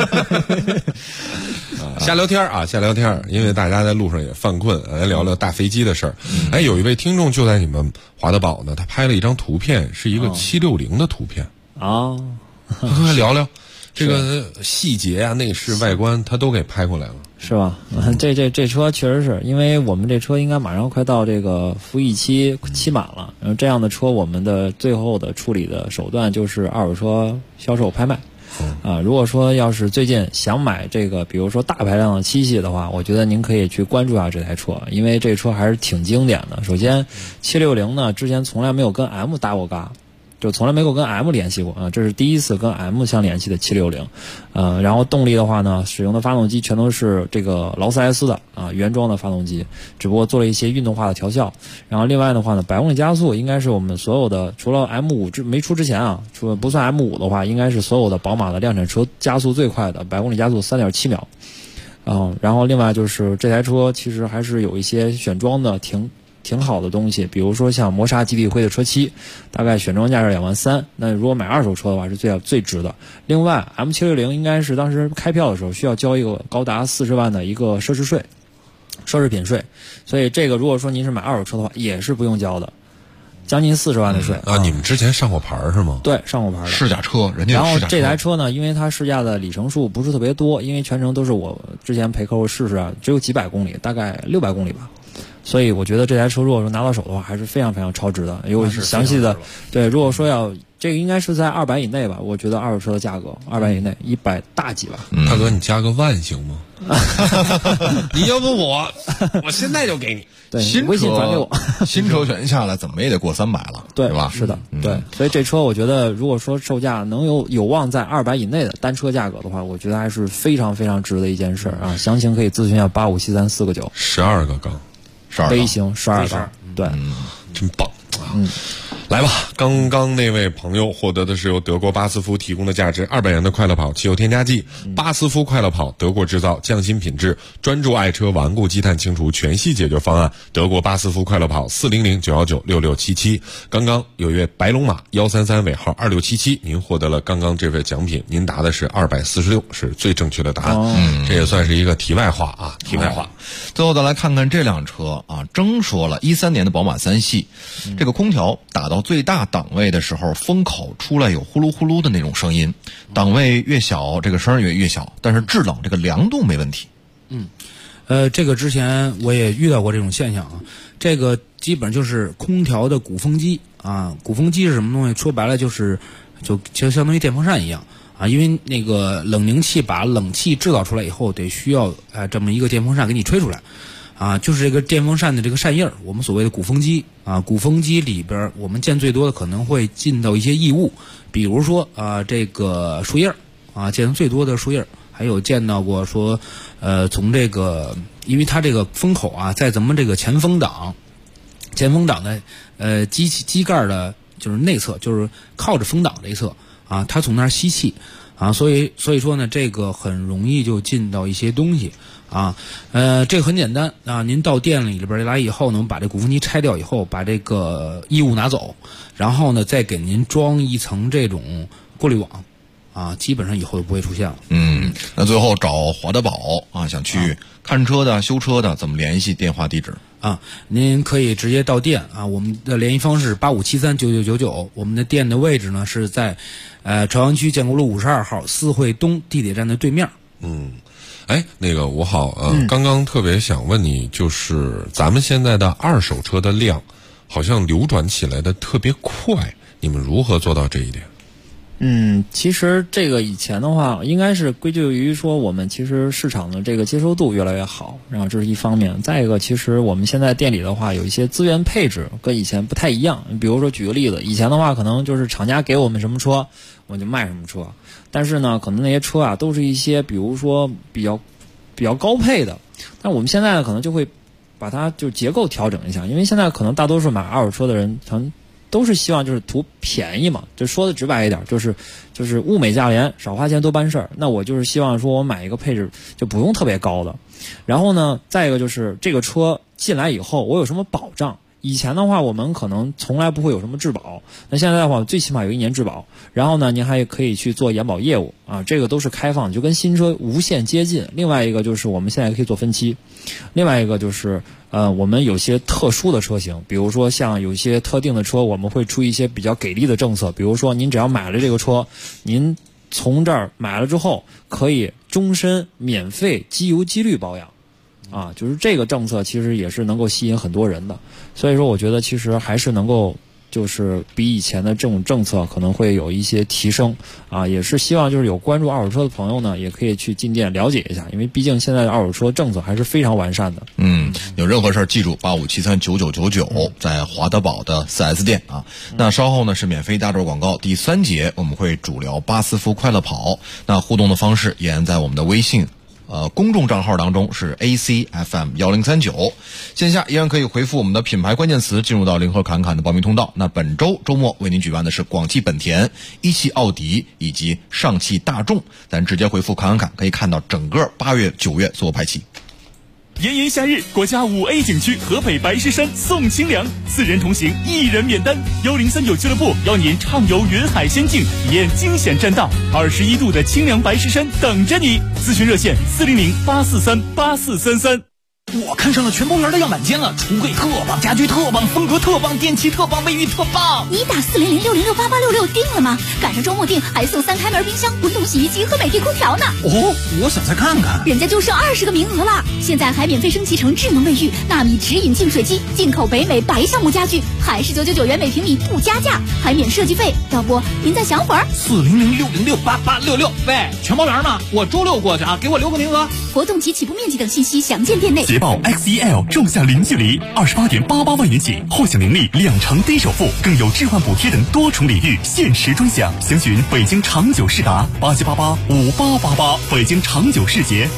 瞎聊天，因为大家在路上也犯困，来聊聊大飞机的事儿。有一位听众就在你们华德宝呢，他拍了一张图片，是一个760的图片啊， 来聊聊这个细节啊、内饰、外观，他都给拍过来了。 是吧？这车确实是因为我们这车应该马上快到这个服役期满了，然后这样的车我们的最后的处理的手段就是二手车销售拍卖。如果说要是最近想买这个比如说大排量的7系的话，我觉得您可以去关注一下这台车，因为这车还是挺经典的。首先760呢之前从来没有跟 M 搭过嘎，就从来没有跟 M 联系过啊，这是第一次跟 M 相联系的760。然后动力的话呢，使用的发动机全都是这个劳斯莱斯的原装的发动机，只不过做了一些运动化的调校。然后另外的话呢，百公里加速应该是我们所有的除了 M5 没出之前啊，不算 M5 的话，应该是所有的宝马的量产车加速最快的，百公里加速3.7秒。然后另外就是这台车其实还是有一些选装的挺好的东西，比如说像磨砂极地灰的车漆，大概选装价是23000，那如果买二手车的话是最值的。另外 M760 应该是当时开票的时候需要交一个高达40万的一个奢侈品税，所以这个如果说您是买二手车的话也是不用交的，将近40万的税。 你们之前上过牌是吗？ 对，上过牌的试驾车，人家然后这台车呢，因为它试驾的里程数不是特别多，因为全程都是我之前陪客户试啊，只有几百公里，大概600公里吧。所以我觉得这台车如果说拿到手的话，还是非常非常超值的。有详细的对，如果说要这个应该是在200以内吧，我觉得二手车的价格200以内100大几吧。 大哥，你加个万行吗？你要不我现在就给你。 对， 新微信转给我。 新车选下来怎么也得过300了， 对吧？ 是的，对。所以这车我觉得，如果说售价能有望在200以内的单车价格的话，我觉得还是非常非常值的一件事啊。详情可以咨询一下857349。 12个缸。 微型12缸，对， 真棒啊！来吧，刚刚那位朋友获得的是由德国巴斯夫提供的价值200元的快乐跑汽油添加剂。巴斯夫快乐跑，德国制造，匠心品质，专注爱车顽固积碳清除全系解决方案。德国巴斯夫快乐跑400-919-6677。刚刚有一位白龙马133尾号2677，您获得了刚刚这份奖品，您答的是246，是最正确的答案。这也算是一个题外话啊，题外话。 最后再来看看这辆车啊，征说了13年的宝马3系，这个空调打到最大档位的时候，风口出来有呼噜呼噜的那种声音，档位越小，这个声越小，但是制冷这个凉度没问题。 这个之前我也遇到过这种现象啊。这个基本就是空调的鼓风机啊，鼓风机是什么东西？说白了就相当于电风扇一样啊，因为那个冷凝器把冷气制造出来以后，得需要这么一个电风扇给你吹出来。就是这个电风扇的这个扇叶儿，我们所谓的鼓风机啊，鼓风机里边我们见最多的可能会进到一些异物，比如说这个树叶啊，见到最多的树叶，还有见到过说从这个，因为它这个风口啊，在咱们这个前风挡的机盖的就是内侧，就是靠着风挡这一侧啊，它从那儿吸气啊，所以说呢，这个很容易就进到一些东西啊。这个很简单啊，您到店里边来以后呢，我们把这鼓风机拆掉以后，把这个异物拿走，然后呢再给您装一层这种过滤网啊，基本上以后就不会出现了。 那最后找华德宝啊，想去看车的、修车的，怎么联系？电话地址啊，您可以直接到店啊，我们的联系方式85739999，我们的店的位置呢是在朝阳区建国路52号四惠东地铁站的对面。 那个我好刚刚特别想问你，就是咱们现在的二手车的量好像流转起来的特别快，你们如何做到这一点？ 其实这个以前的话，应该是归咎于说我们其实市场的这个接受度越来越好，然后这是一方面。再一个，其实我们现在店里的话，有一些资源配置跟以前不太一样。比如说举个例子，以前的话可能就是厂家给我们什么车，我就卖什么车。但是呢，可能那些车啊都是一些比如说比较高配的，但我们现在呢可能就会把它就结构调整一下，因为现在可能大多数买二手车的人都是希望就是图便宜嘛，就说的直白一点，就是物美价廉，少花钱多办事儿。那我就是希望说我买一个配置就不用特别高的。然后呢，再一个就是这个车进来以后我有什么保障？以前的话我们可能从来不会有什么质保，那现在的话最起码有1年质保。然后呢，您还可以去做延保业务啊，这个都是开放，就跟新车无限接近。另外一个就是我们现在可以做分期，另外一个就是我们有些特殊的车型，比如说像有一些特定的车，我们会出一些比较给力的政策，比如说您只要买了这个车，您从这儿买了之后可以终身免费机油机滤保养啊，就是这个政策其实也是能够吸引很多人的。所以说我觉得其实还是能够就是比以前的这种政策可能会有一些提升啊，也是希望就是有关注二手车的朋友呢，也可以去进店了解一下，因为毕竟现在的二手车政策还是非常完善的。 有任何事儿记住85739999，在华德宝的 4S 店啊。那稍后呢是免费大段广告，第3节我们会主聊巴斯夫快乐跑。那互动的方式依然在我们的微信公众账号当中是 ACFM1039，线下依然可以回复我们的品牌关键词进入到零和侃侃的报名通道。那本周末为您举办的是广汽本田、一汽奥迪以及上汽大众，咱直接回复侃侃侃可以看到整个8月9月所有排期。 炎炎夏日，国家5A 景区河北白石山送清凉，4人同行1人免单。1039俱乐部邀您畅游云海仙境，体验惊险栈道，21度的清凉白石山等着你。咨询热线400-843-8433。 我看上了全包园的样板间了，橱柜特棒，家具特棒，风格特棒，电器特棒，卫浴特棒。 你打400-606-8866定了吗？赶上周末定还送3开门冰箱、滚筒洗衣机和美的空调呢。 哦，我想再看看。 人家就剩20个名额了，现在还免费升级成智能卫浴、纳米直饮净水机，进口北美白橡木家具，还是999元每平米不加价，还免设计费。要不您再想会儿 ？400-606-8866。喂，全包园吗？我周6过去啊，给我留个名额。 活动及起步面积等信息详见店内。 捷豹 XEL 仲夏零距离，28.88万元起，获享年利2成低首付，更有置换补贴等多重礼遇，限时专享。详询北京长久世达87885888，北京长久世捷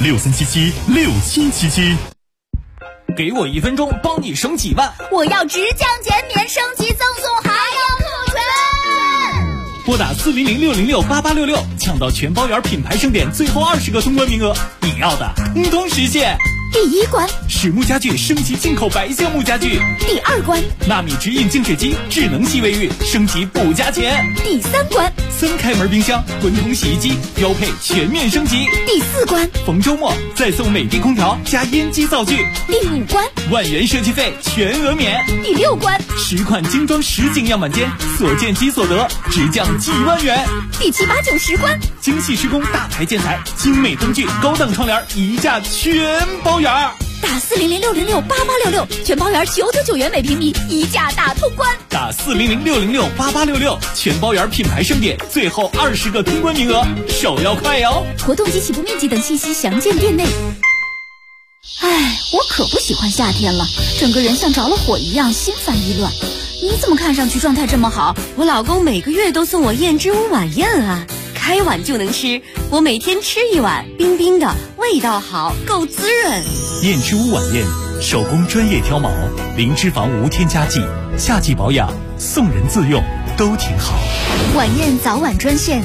63776777。 给我1分钟，帮你省几万。 我要直降减免，升级赠送还要特权。 拨打400-606-8866，抢到全包园品牌盛典最后20个通关名额，你要的通实现。 第1关， 实木家具升级进口白橡木家具。 第2关， 纳米直饮净水机、智能系卫浴升级不加钱。 第3关 ，3开门冰箱、滚筒洗衣机标配全面升级。 第4关， 逢周末再送美的空调加烟机灶具。 第5关， 万元设计费全额免。 第6关 ，10款精装实景样板间，所见即所得，直降几万元。 第7、8、9、10关， 精细施工大牌建材、精美灯具、高档窗帘一价全包圆。 打400-606-8866，全包圆999元每平米，一价大通关。 打400-606-8866，全包圆品牌盛典最后20个通关名额，手要快哟！ 活动及起步面积等信息详见店内。哎，我可不喜欢夏天了，整个人像着了火一样，心烦意乱。你怎么看上去状态这么好？ 我老公每个月都送我燕之屋晚宴啊。 开碗就能吃，我每天吃一碗，冰冰的，味道好，够滋润。 燕之屋晚宴，手工专业挑毛，零脂肪无添加剂，夏季保养，送人自用都挺好。 晚宴早晚专线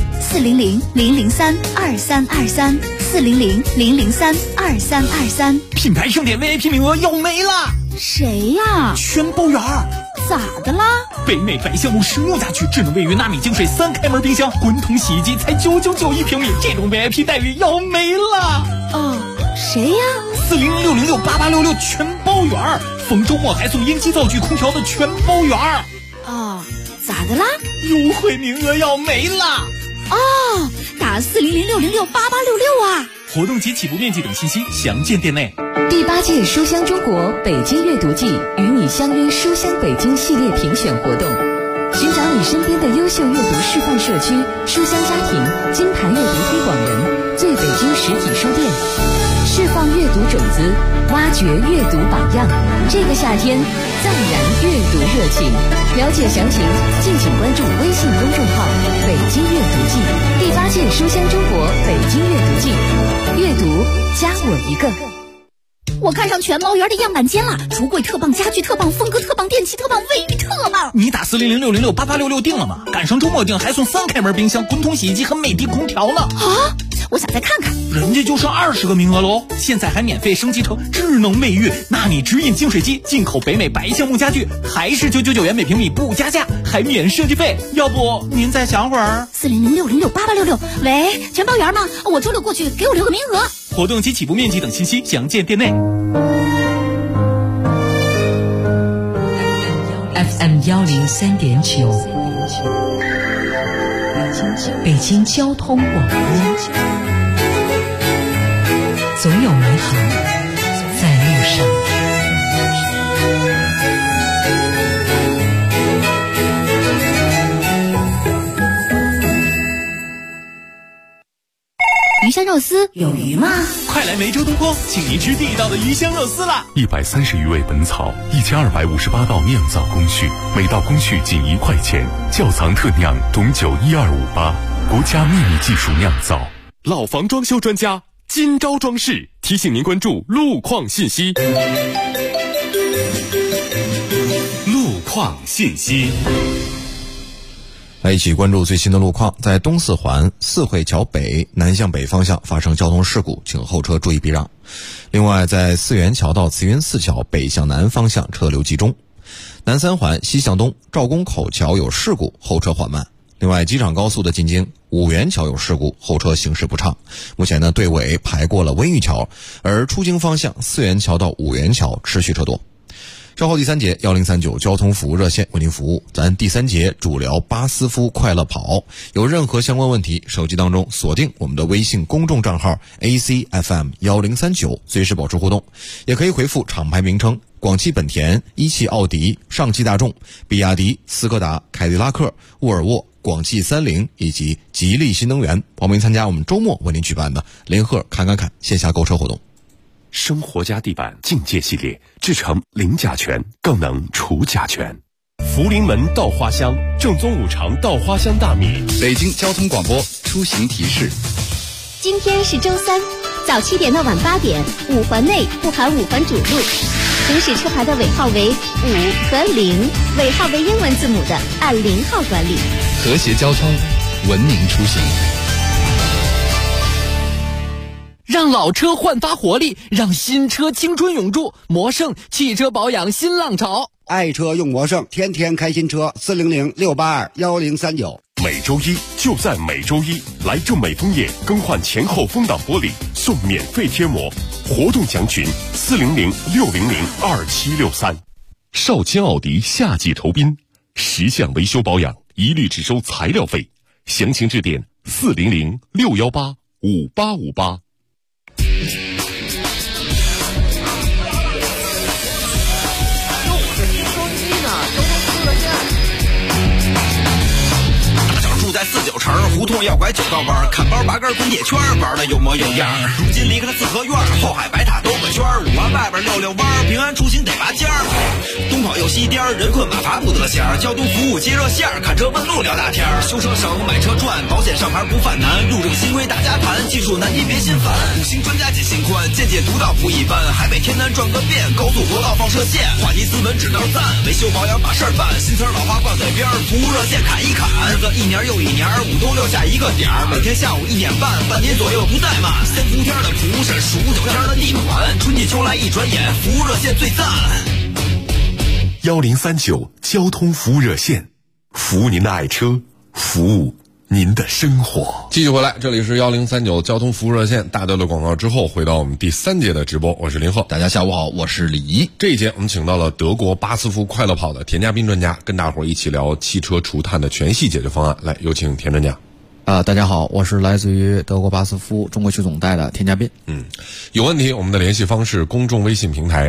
400-003-2323，400-003-2323。 品牌盛典 VIP 名额要没了。 谁呀？ 全包圆儿。 咋的啦？ 北美百项目实木家具，智能卫浴、纳米净水3开门冰箱、滚筒洗衣机才999一平米，这种 VIP 待遇要没了。 哦，谁呀 ？400-606-8866全包圆儿，逢周末还送烟机灶具、空调的全包圆儿。 哦，咋的啦？ 优惠名额要没了。 哦，打400-606-8866啊！ 活动及起步面积等信息详见店内。 第8届书香中国北京阅读季与你相约书香北京系列评选活动，寻找你身边的优秀阅读示范社区、书香家庭、金牌阅读推广人、最北京实体书店，释放阅读种子，挖掘阅读榜样。这个夏天，再燃阅读热情。了解详情，敬请关注微信公众号“北京阅读季”。第8届书香中国北京阅读季，阅读加我一个。 我看上全包圆的样板间了，橱柜特棒，家具特棒，风格特棒，电器特棒，卫浴特棒。 你打400-606-8866订了吗？赶上周末订还送3开门冰箱、滚筒洗衣机和美的空调呢。 啊！我想再看看。 人家就剩20个名额喽，现在还免费升级成智能卫浴、纳米直饮净水机，进口北美白橡木家具，还是999元每平米不加价，还免设计费。要不您再想会儿 ？400-606-8866。喂，全包圆吗？我周六过去，给我留个名额。 活动及起步面积等信息详见店内。 FM 103.9，北京交通广播，总有美好在路上。 鱼香肉丝有鱼吗？ 快来梅州东坡，请您吃地道的鱼香肉丝啦 ！130余味本草，1258道酿造工序，每道工序仅1块钱。窖藏特酿董酒12588，国家秘密技术酿造。 老房装修专家金招装饰提醒您关注路况信息。 路况信息。 来一起关注最新的路况，在东四环四惠桥北南向北方向发生交通事故，请后车注意避让。另外，在四元桥到慈云寺桥北向南方向车流集中。南三环西向东赵公口桥有事故，后车缓慢。另外，机场高速的进京五元桥有事故，后车行驶不畅。目前呢，队尾排过了温榆桥，而出京方向四元桥到五元桥持续车多。稍后第3节1039交通服务热线为您服务。咱第3节主聊巴斯夫快乐跑，有任何相关问题，手机当中锁定我们的微信公众账号 ACFM1039，随时保持互动。也可以回复厂牌名称：广汽本田、一汽奥迪、上汽大众、比亚迪、斯柯达、凯迪拉克、沃尔沃、广汽30以及吉利新能源。报名参加我们周末为您举办的联合看线下购车活动。 生活家地板境界系列，制成零甲醛，更能除甲醛。 福临门稻花香，正宗五常稻花香大米。 北京交通广播出行提示： 今天是周3，早7点到晚8点，5环内不含5环主路，行驶车牌的尾号为5和0，尾号为英文字母的按0号管理。 和谐交通，文明出行。 让老车焕发活力，让新车青春永驻。魔胜汽车保养新浪潮， 爱车用魔胜，天天开新车。400-682-1039。 每周一就在每周一，来正美枫叶更换前后风挡玻璃，送免费贴膜。活动详询400-600-2763。少卿奥迪夏季酬宾，10项维修保养一律只收材料费，详情致电400-618-5858。 住在49城，胡胡同要拐九道弯，看包拔根滚铁圈，玩的有模有样。如今离开了四合院，后海白塔兜个圈，5环外边溜溜弯，平安出行得拔尖儿。东跑又西颠，人困马乏不得闲，交通服务接热线，看车问路聊大天，修车省买车赚，保险上牌不犯难，入证新规大家谈，技术难题别心烦，五星专家解心宽，见解独到不一般，海北天南转个遍，高速国道放射线，话题斯文指道赞，维修保养把事儿办，新词老话挂嘴边，服务热线砍一砍，日子一年又一年，5冬6夏一个点儿，每天下午1点半，半年左右不怠慢，3伏天的服务是数9天的地款，春季秋来一转眼，服务热线最赞。 1039交通服务热线，服务您的爱车，服务您的生活。 继续回来，这里是1039交通服务热线。大段的广告之后，回到我们第3节的直播，我是林鹤。 大家下午好，我是李怡。 这一节我们请到了德国巴斯夫快乐跑的田家斌专家，跟大伙儿一起聊汽车除碳的全系解决方案。来，有请田专家。 大家好，我是来自于德国巴斯夫中国区总代的田家斌。 有问题，我们的联系方式公众微信平台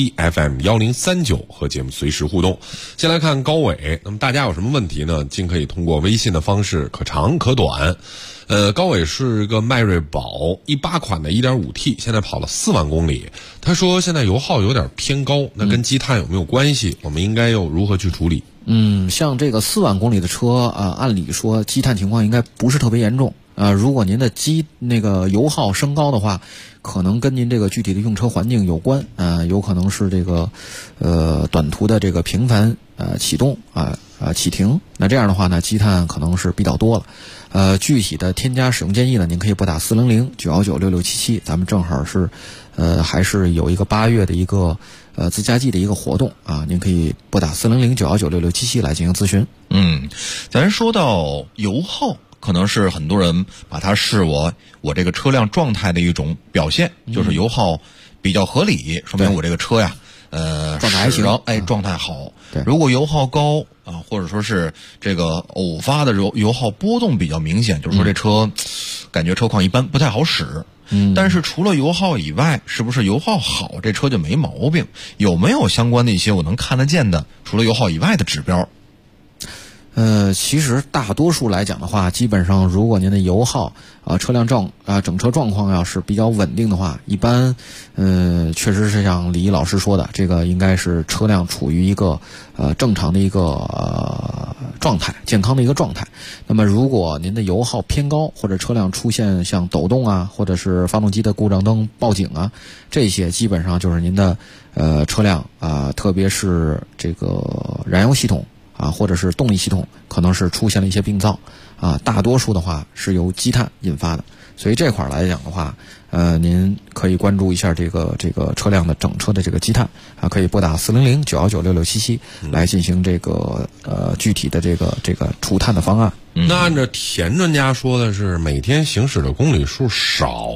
ACFM1039 和节目随时互动。先来看高伟，那么大家有什么问题呢？尽可以通过微信的方式，可长可短。高伟是个迈锐宝18款的 1.5T， 现在跑了4万公里。他说现在油耗有点偏高，那跟积碳有没有关系？我们应该又如何去处理？ 像这个4万公里的车按理说积碳情况应该不是特别严重。如果您的油耗升高的话，可能跟您这个具体的用车环境有关。有可能是这个短途的这个频繁启动启停，那这样的话呢，积碳可能是比较多了。具体的添加使用建议呢，您可以拨打400-919-6677，咱们正好是还是有一个8月的一个自加季的一个活动您可以拨打400-919-6677来进行咨询。 咱说到油耗，可能是很多人把它视我这个车辆状态的一种表现，就是油耗比较合理，说明我这个车呀状态还行， 状态好。 对， 如果油耗高或者说是这个偶发的油耗波动比较明显，就是说这车感觉车况一般，不太好使。但是除了油耗以外，是不是油耗好这车就没毛病？有没有相关的一些我能看得见的除了油耗以外的指标？ 其实大多数来讲的话，基本上如果您的油耗车辆整车状况要是比较稳定的话，一般确实是像李老师说的，这个应该是车辆处于一个正常的一个状态，健康的一个状态。那么如果您的油耗偏高，或者车辆出现像抖动或者是发动机的故障灯报警这些基本上就是您的车辆特别是这个燃油系统或者是动力系统可能是出现了一些病灶大多数的话是由积碳引发的。所以这块来讲的话，您可以关注一下这个车辆的整车的这个积碳可以拨打400-919-6677来进行这个具体的这个除碳的方案。 那按照田专家说的是，每天行驶的公里数少，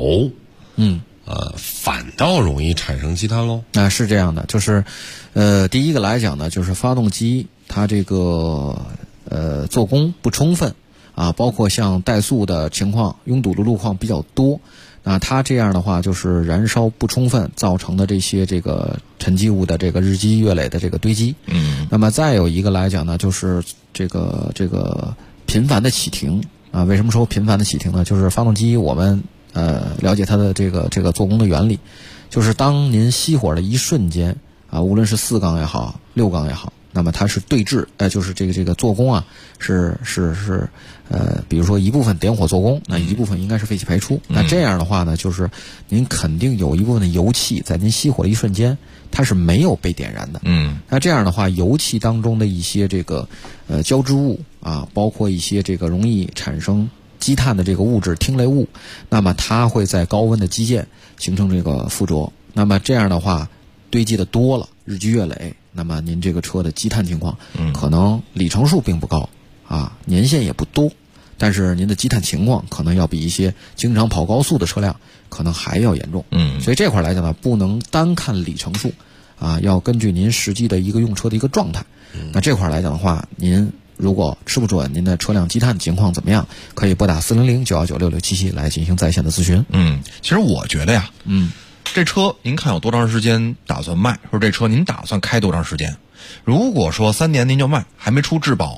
反倒容易产生积碳喽。 是这样的，就是第一个来讲呢，就是发动机它这个做工不充分包括像怠速的情况、拥堵的路况比较多，那它这样的话就是燃烧不充分造成的这些这个沉积物的这个日积月累的这个堆积。那么再有一个来讲呢，就是这个频繁的启停为什么说频繁的启停呢？就是发动机我们了解它的这个做工的原理，就是当您熄火的一瞬间无论是4缸也好6缸也好，那么它是对置就是这个做工是比如说一部分点火做工，那一部分应该是废气排出。那这样的话呢，就是您肯定有一部分的油气在您熄火的一瞬间它是没有被点燃的。那这样的话，油气当中的一些这个胶质物包括一些这个容易产生积碳的这个物质烃类物，那么它会在高温的机件形成这个附着，那么这样的话堆积的多了，日积月累，那么您这个车的积碳情况可能里程数并不高年限也不多，但是您的积碳情况可能要比一些经常跑高速的车辆可能还要严重。所以这块来讲呢，不能单看里程数要根据您实际的一个用车的一个状态。那这块来讲的话，您如果吃不准您的车辆积碳情况怎么样，可以拨打400-919-6677来进行在线的咨询。 其实我觉得呀，这车您看有多长时间打算卖，或者这车您打算开多长时间？如果说3年您就卖，还没出质保呢，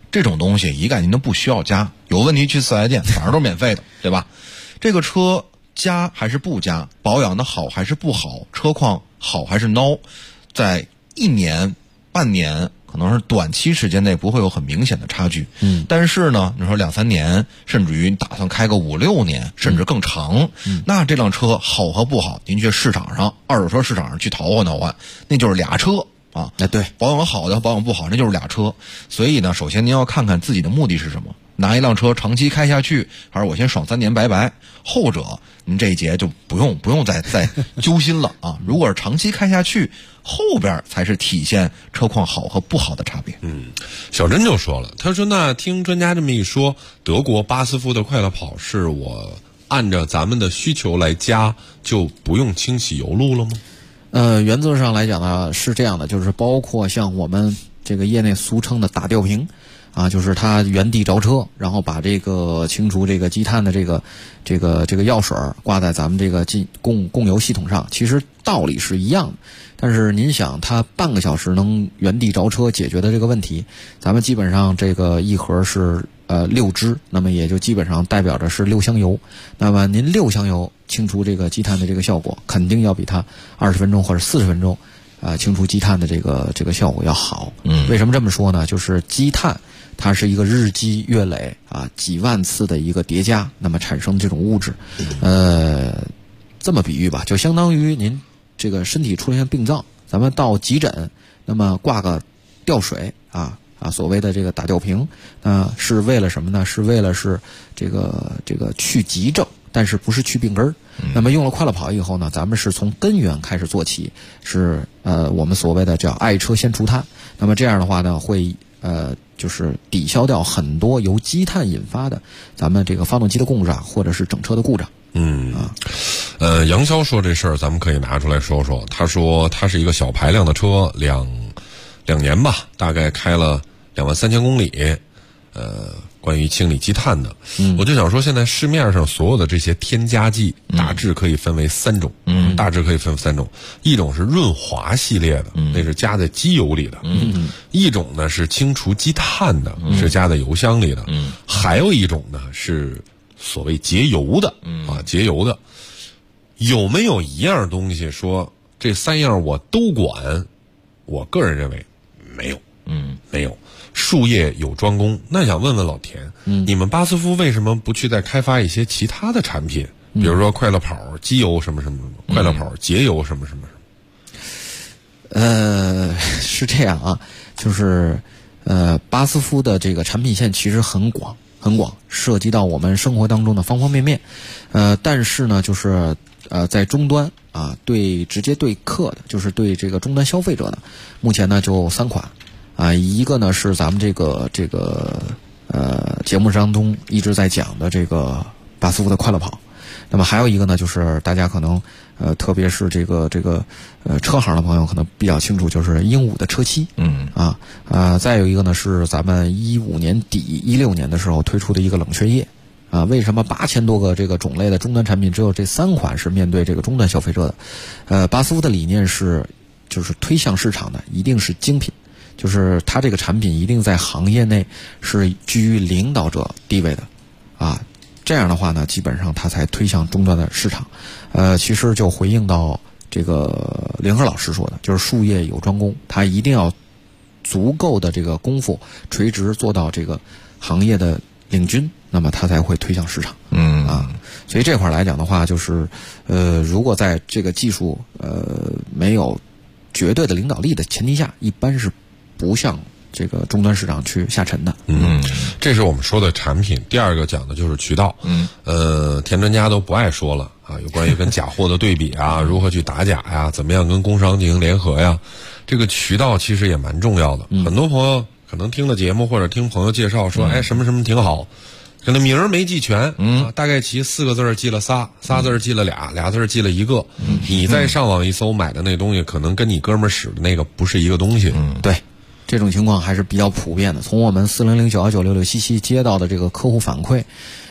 这种东西一概您都不需要加，有问题去4S店，反正都是免费的，对吧？这个车加还是不加，保养的好还是不好，车况好还是孬，在1年、半年，可能是短期时间内不会有很明显的差距。但是呢，你说2、3年，甚至于打算开个5、6年，甚至更长，那这辆车好和不好，您去市场上、二手车市场上去淘换，那就是俩车。啊， 对， 保养好的和保养不好，那就是俩车。所以呢，首先您要看看自己的目的是什么，拿一辆车长期开下去，还是我先爽3年拜拜。后者您这一节就不用再揪心了啊。如果是长期开下去，后边才是体现车况好和不好的差别。 小珍就说了，他说那听专家这么一说，德国巴斯夫的快乐跑是我按照咱们的需求来加，就不用清洗油路了吗？ 原则上来讲呢是这样的，就是包括像我们这个业内俗称的打吊瓶啊，就是它原地着车，然后把这个清除这个积碳的这个药水挂在咱们这个供油系统上，其实道理是一样的。但是您想，它半个小时能原地着车解决的这个问题，咱们基本上这个一盒是6支，那么也就基本上代表着是6箱油。那么您6箱油清除这个积碳的这个效果，肯定要比它20分钟或者40分钟清除积碳的这个效果要好。为什么这么说呢？就是积碳它是一个日积月累几万次的一个叠加，那么产生这种物质。这么比喻吧，就相当于您这个身体出现病灶，咱们到急诊，那么挂个吊水所谓的这个打吊瓶，是为了什么呢？是为了这个去急症，但是不是去病根儿。那么用了快乐跑以后呢，咱们是从根源开始做起，是我们所谓的叫爱车先除碳。那么这样的话呢，会就是抵消掉很多由积碳引发的咱们这个发动机的故障或者是整车的故障。 杨潇说这事儿咱们可以拿出来说说。他说他是一个小排量的车，两年吧，大概开了23000公里。关于清理积碳的，我就想说，现在市面上所有的这些添加剂，大致可以分为3种。一种是润滑系列的，那是加在机油里的。一种呢是清除积碳的，是加在油箱里的。还有一种呢是所谓节油的节油的。有没有一样东西说这3样我都管？我个人认为没有。没有。术业有专攻，那想问问老田，你们巴斯夫为什么不去再开发一些其他的产品，比如说快乐跑机油什么什么什么，快乐跑节油什么什么什么？ 是这样啊，就是巴斯夫的这个产品线其实很广，涉及到我们生活当中的方方面面。但是呢，就是在终端直接对客的，就是对这个终端消费者的，目前呢就3款。一个呢是咱们这个节目当中一直在讲的这个巴斯夫的快乐跑，那么还有一个呢就是大家可能特别是这个车行的朋友可能比较清楚，就是鹦鹉的车漆。再有一个呢是咱们15年底16年的时候推出的一个冷却液。为什么8000多个这个种类的终端产品只有这3款是面对这个终端消费者的？巴斯夫的理念就是推向市场的一定是精品。就是它这个产品一定在行业内是居于领导者地位的，这样的话呢，基本上它才推向终端的市场。其实就回应到这个林和老师说的，就是术业有专攻，它一定要足够的这个功夫垂直做到这个行业的领军，那么它才会推向市场。所以这块来讲的话，就是如果在这个技术没有绝对的领导力的前提下，一般是不向这个终端市场去下沉的。 这是我们说的产品。第二个讲的就是渠道。田专家都不爱说了有关于跟假货的对比如何去打假呀，怎么样跟工商进行联合呀，这个渠道其实也蛮重要的。很多朋友可能听了节目或者听朋友介绍说，什么什么挺好，可能名儿没记全，大概其4个字记了仨字记了俩字记了1个。你再上网一搜买的那东西，可能跟你哥们儿使的那个不是一个东西。 对。这种情况还是比较普遍的。从我们40091966677接到的这个客户反馈，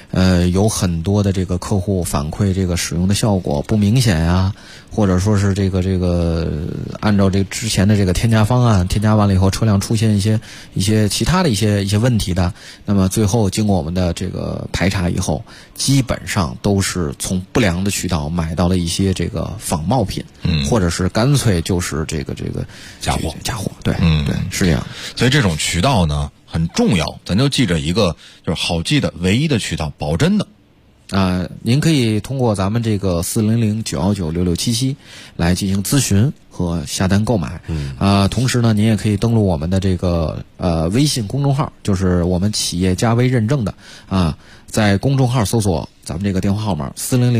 有很多的这个客户反馈这个使用的效果不明显呀，或者说是这个按照这之前的这个添加方案添加完了以后，车辆出现一些其他的一些问题的，那么最后经过我们的这个排查以后，基本上都是从不良的渠道买到了一些这个仿冒品，或者是干脆就是这个假货，对，对，是这样。 所以这种渠道呢很重要，咱就记着一个，就是好记的唯一的渠道，保真的。 您可以通过咱们这个400-919-6677来进行咨询和下单购买。同时呢，您也可以登录我们的这个微信公众号，就是我们企业家微认证的在公众号搜索咱们这个电话号码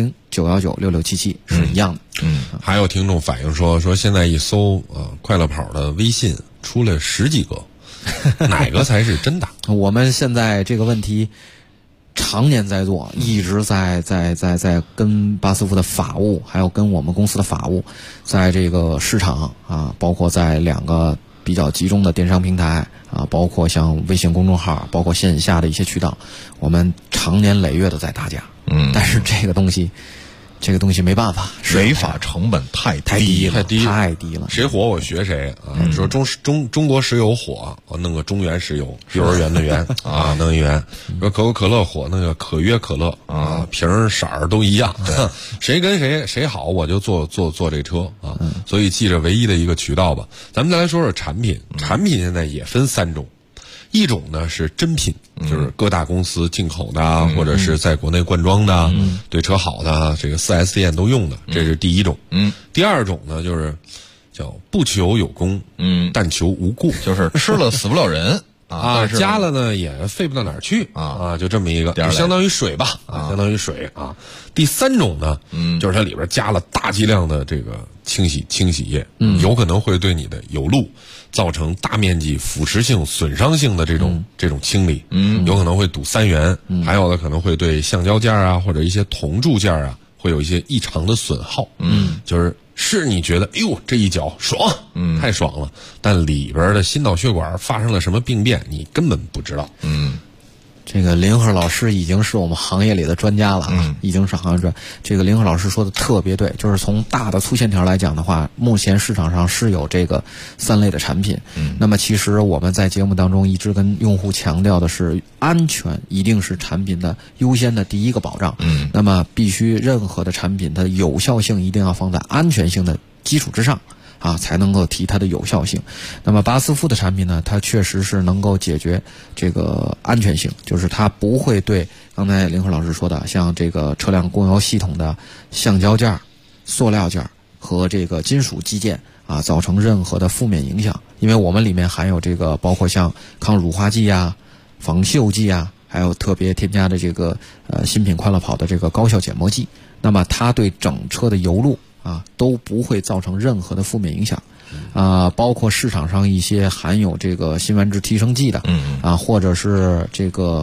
400-919-6677是一样的。 还有听众反映说现在一搜快乐跑的微信出来10几个，哪个才是真的？ 我们现在这个问题常年在做，一直在跟巴斯夫的法务，还有跟我们公司的法务，在这个市场包括在2个比较集中的电商平台包括像微信公众号，包括线下的一些渠道，我们常年累月的在打假。但是这个东西没办法， 违法成本太低了。 谁火我学谁说中国石油火，我弄个中原石油，幼儿园的园弄一园。说可口可乐火，那个可约可乐瓶色儿都一样。谁跟谁好，我就坐这车所以记着唯一的一个渠道吧。咱们再来说说产品，现在也分3种。一种呢是真品，就是各大公司进口的或者是在国内灌装的对车好的，这个 4S 店都用的，这是第一种。第二种呢就是叫不求有功，但求无过， 就是吃了死不了人加了呢也费不到哪儿去就这么一个，就相当于水吧相当于水第三种呢就是它里边加了大剂量的这个清洗液，有可能会对你的油路造成大面积腐蚀性损伤性的这种清理，有可能会堵3元，还有的可能会对橡胶件或者一些铜铸件会有一些异常的损耗，就是你觉得哎呦这一脚爽，太爽了，但里边的心脑血管发生了什么病变，你根本不知道。 这个林鹤老师已经是我们行业里的专家了已经是行业专。这个林鹤老师说的特别对，就是从大的粗线条来讲的话，目前市场上是有这个3类的产品。那么其实我们在节目当中一直跟用户强调的是，安全一定是产品的优先的第一个保障。那么必须任何的产品它的有效性一定要放在安全性的基础之上才能够提它的有效性。那么巴斯夫的产品呢，它确实是能够解决这个安全性，就是它不会对刚才林鹤老师说的像这个车辆供油系统的橡胶件、塑料件和这个金属基件造成任何的负面影响，因为我们里面含有这个包括像抗乳化剂防锈剂还有特别添加的这个新品快乐跑的这个高效减磨剂，那么它对整车的油路都不会造成任何的负面影响。包括市场上一些含有这个辛烷值提升剂的或者是这个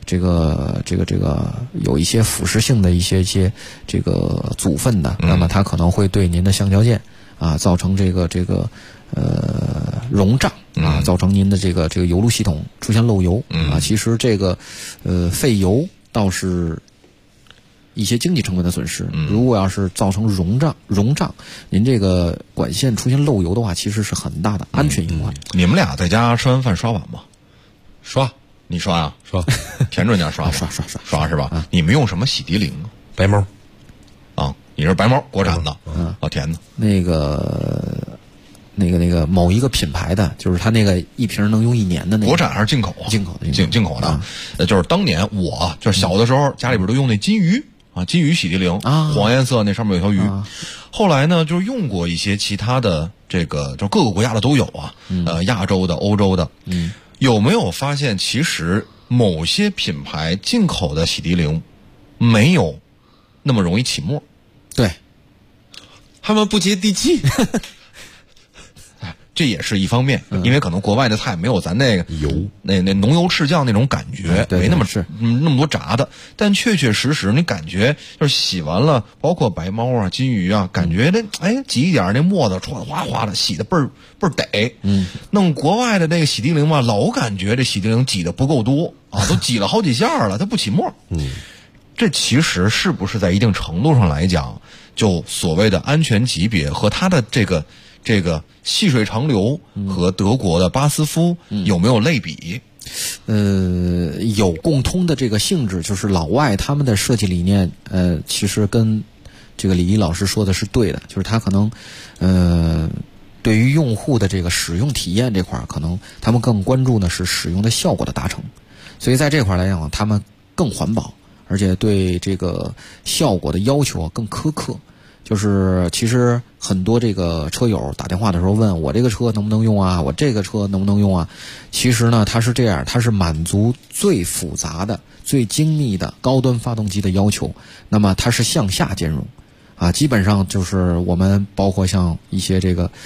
有一些腐蚀性的一些这个组分的，那么它可能会对您的橡胶件造成这个溶胀造成您的这个油路系统出现漏油其实这个费油倒是一些经济成本的损失，如果要是造成溶胀，您这个管线出现漏油的话，其实是很大的安全隐患。 你们俩在家吃完饭刷碗吗？ 刷， 你刷呀？ 刷， 田准家刷刷是吧？你们用什么洗涤灵？ 白猫你是白猫国产的，老田的那个某一个品牌的，就是它那个一瓶能用1年的那个。 国产还是进口？进口的。就是当年我就是小的时候，家里边都用那金鱼金鱼洗涤灵黄颜色，那上面有条鱼。后来呢，就是用过一些其他的这个，就各个国家的都有亚洲的、欧洲的。有没有发现，其实某些品牌进口的洗涤灵没有那么容易起沫？ 对， 他们不接地气。 这也是一方面，因为可能国外的菜没有咱那个油那浓油赤酱那种感觉，没那么那么多炸的，但确确实实你感觉就是洗完了，包括白猫金鱼感觉挤一点那沫子唰哗哗的，洗的倍儿得。弄国外的那个洗涤灵嘛，老感觉这洗涤灵挤的不够多都挤了好几下了，它不起沫。 这其实是不是在一定程度上来讲，就所谓的安全级别和它的这个细水长流和德国的巴斯夫有没有类比？ 有共通的这个性质，就是老外他们的设计理念，其实跟这个李毅老师说的是对的，就是他可能，对于用户的这个使用体验这块，可能他们更关注的是使用的效果的达成，所以在这块来讲，他们更环保，而且对这个效果的要求更苛刻。就是其实很多这个车友打电话的时候问我这个车能不能用啊，我这个车能不能用啊？其实呢，它是这样，它是满足最复杂的、最精密的高端发动机的要求，那么它是向下兼容。基本上就是我们包括像一些这个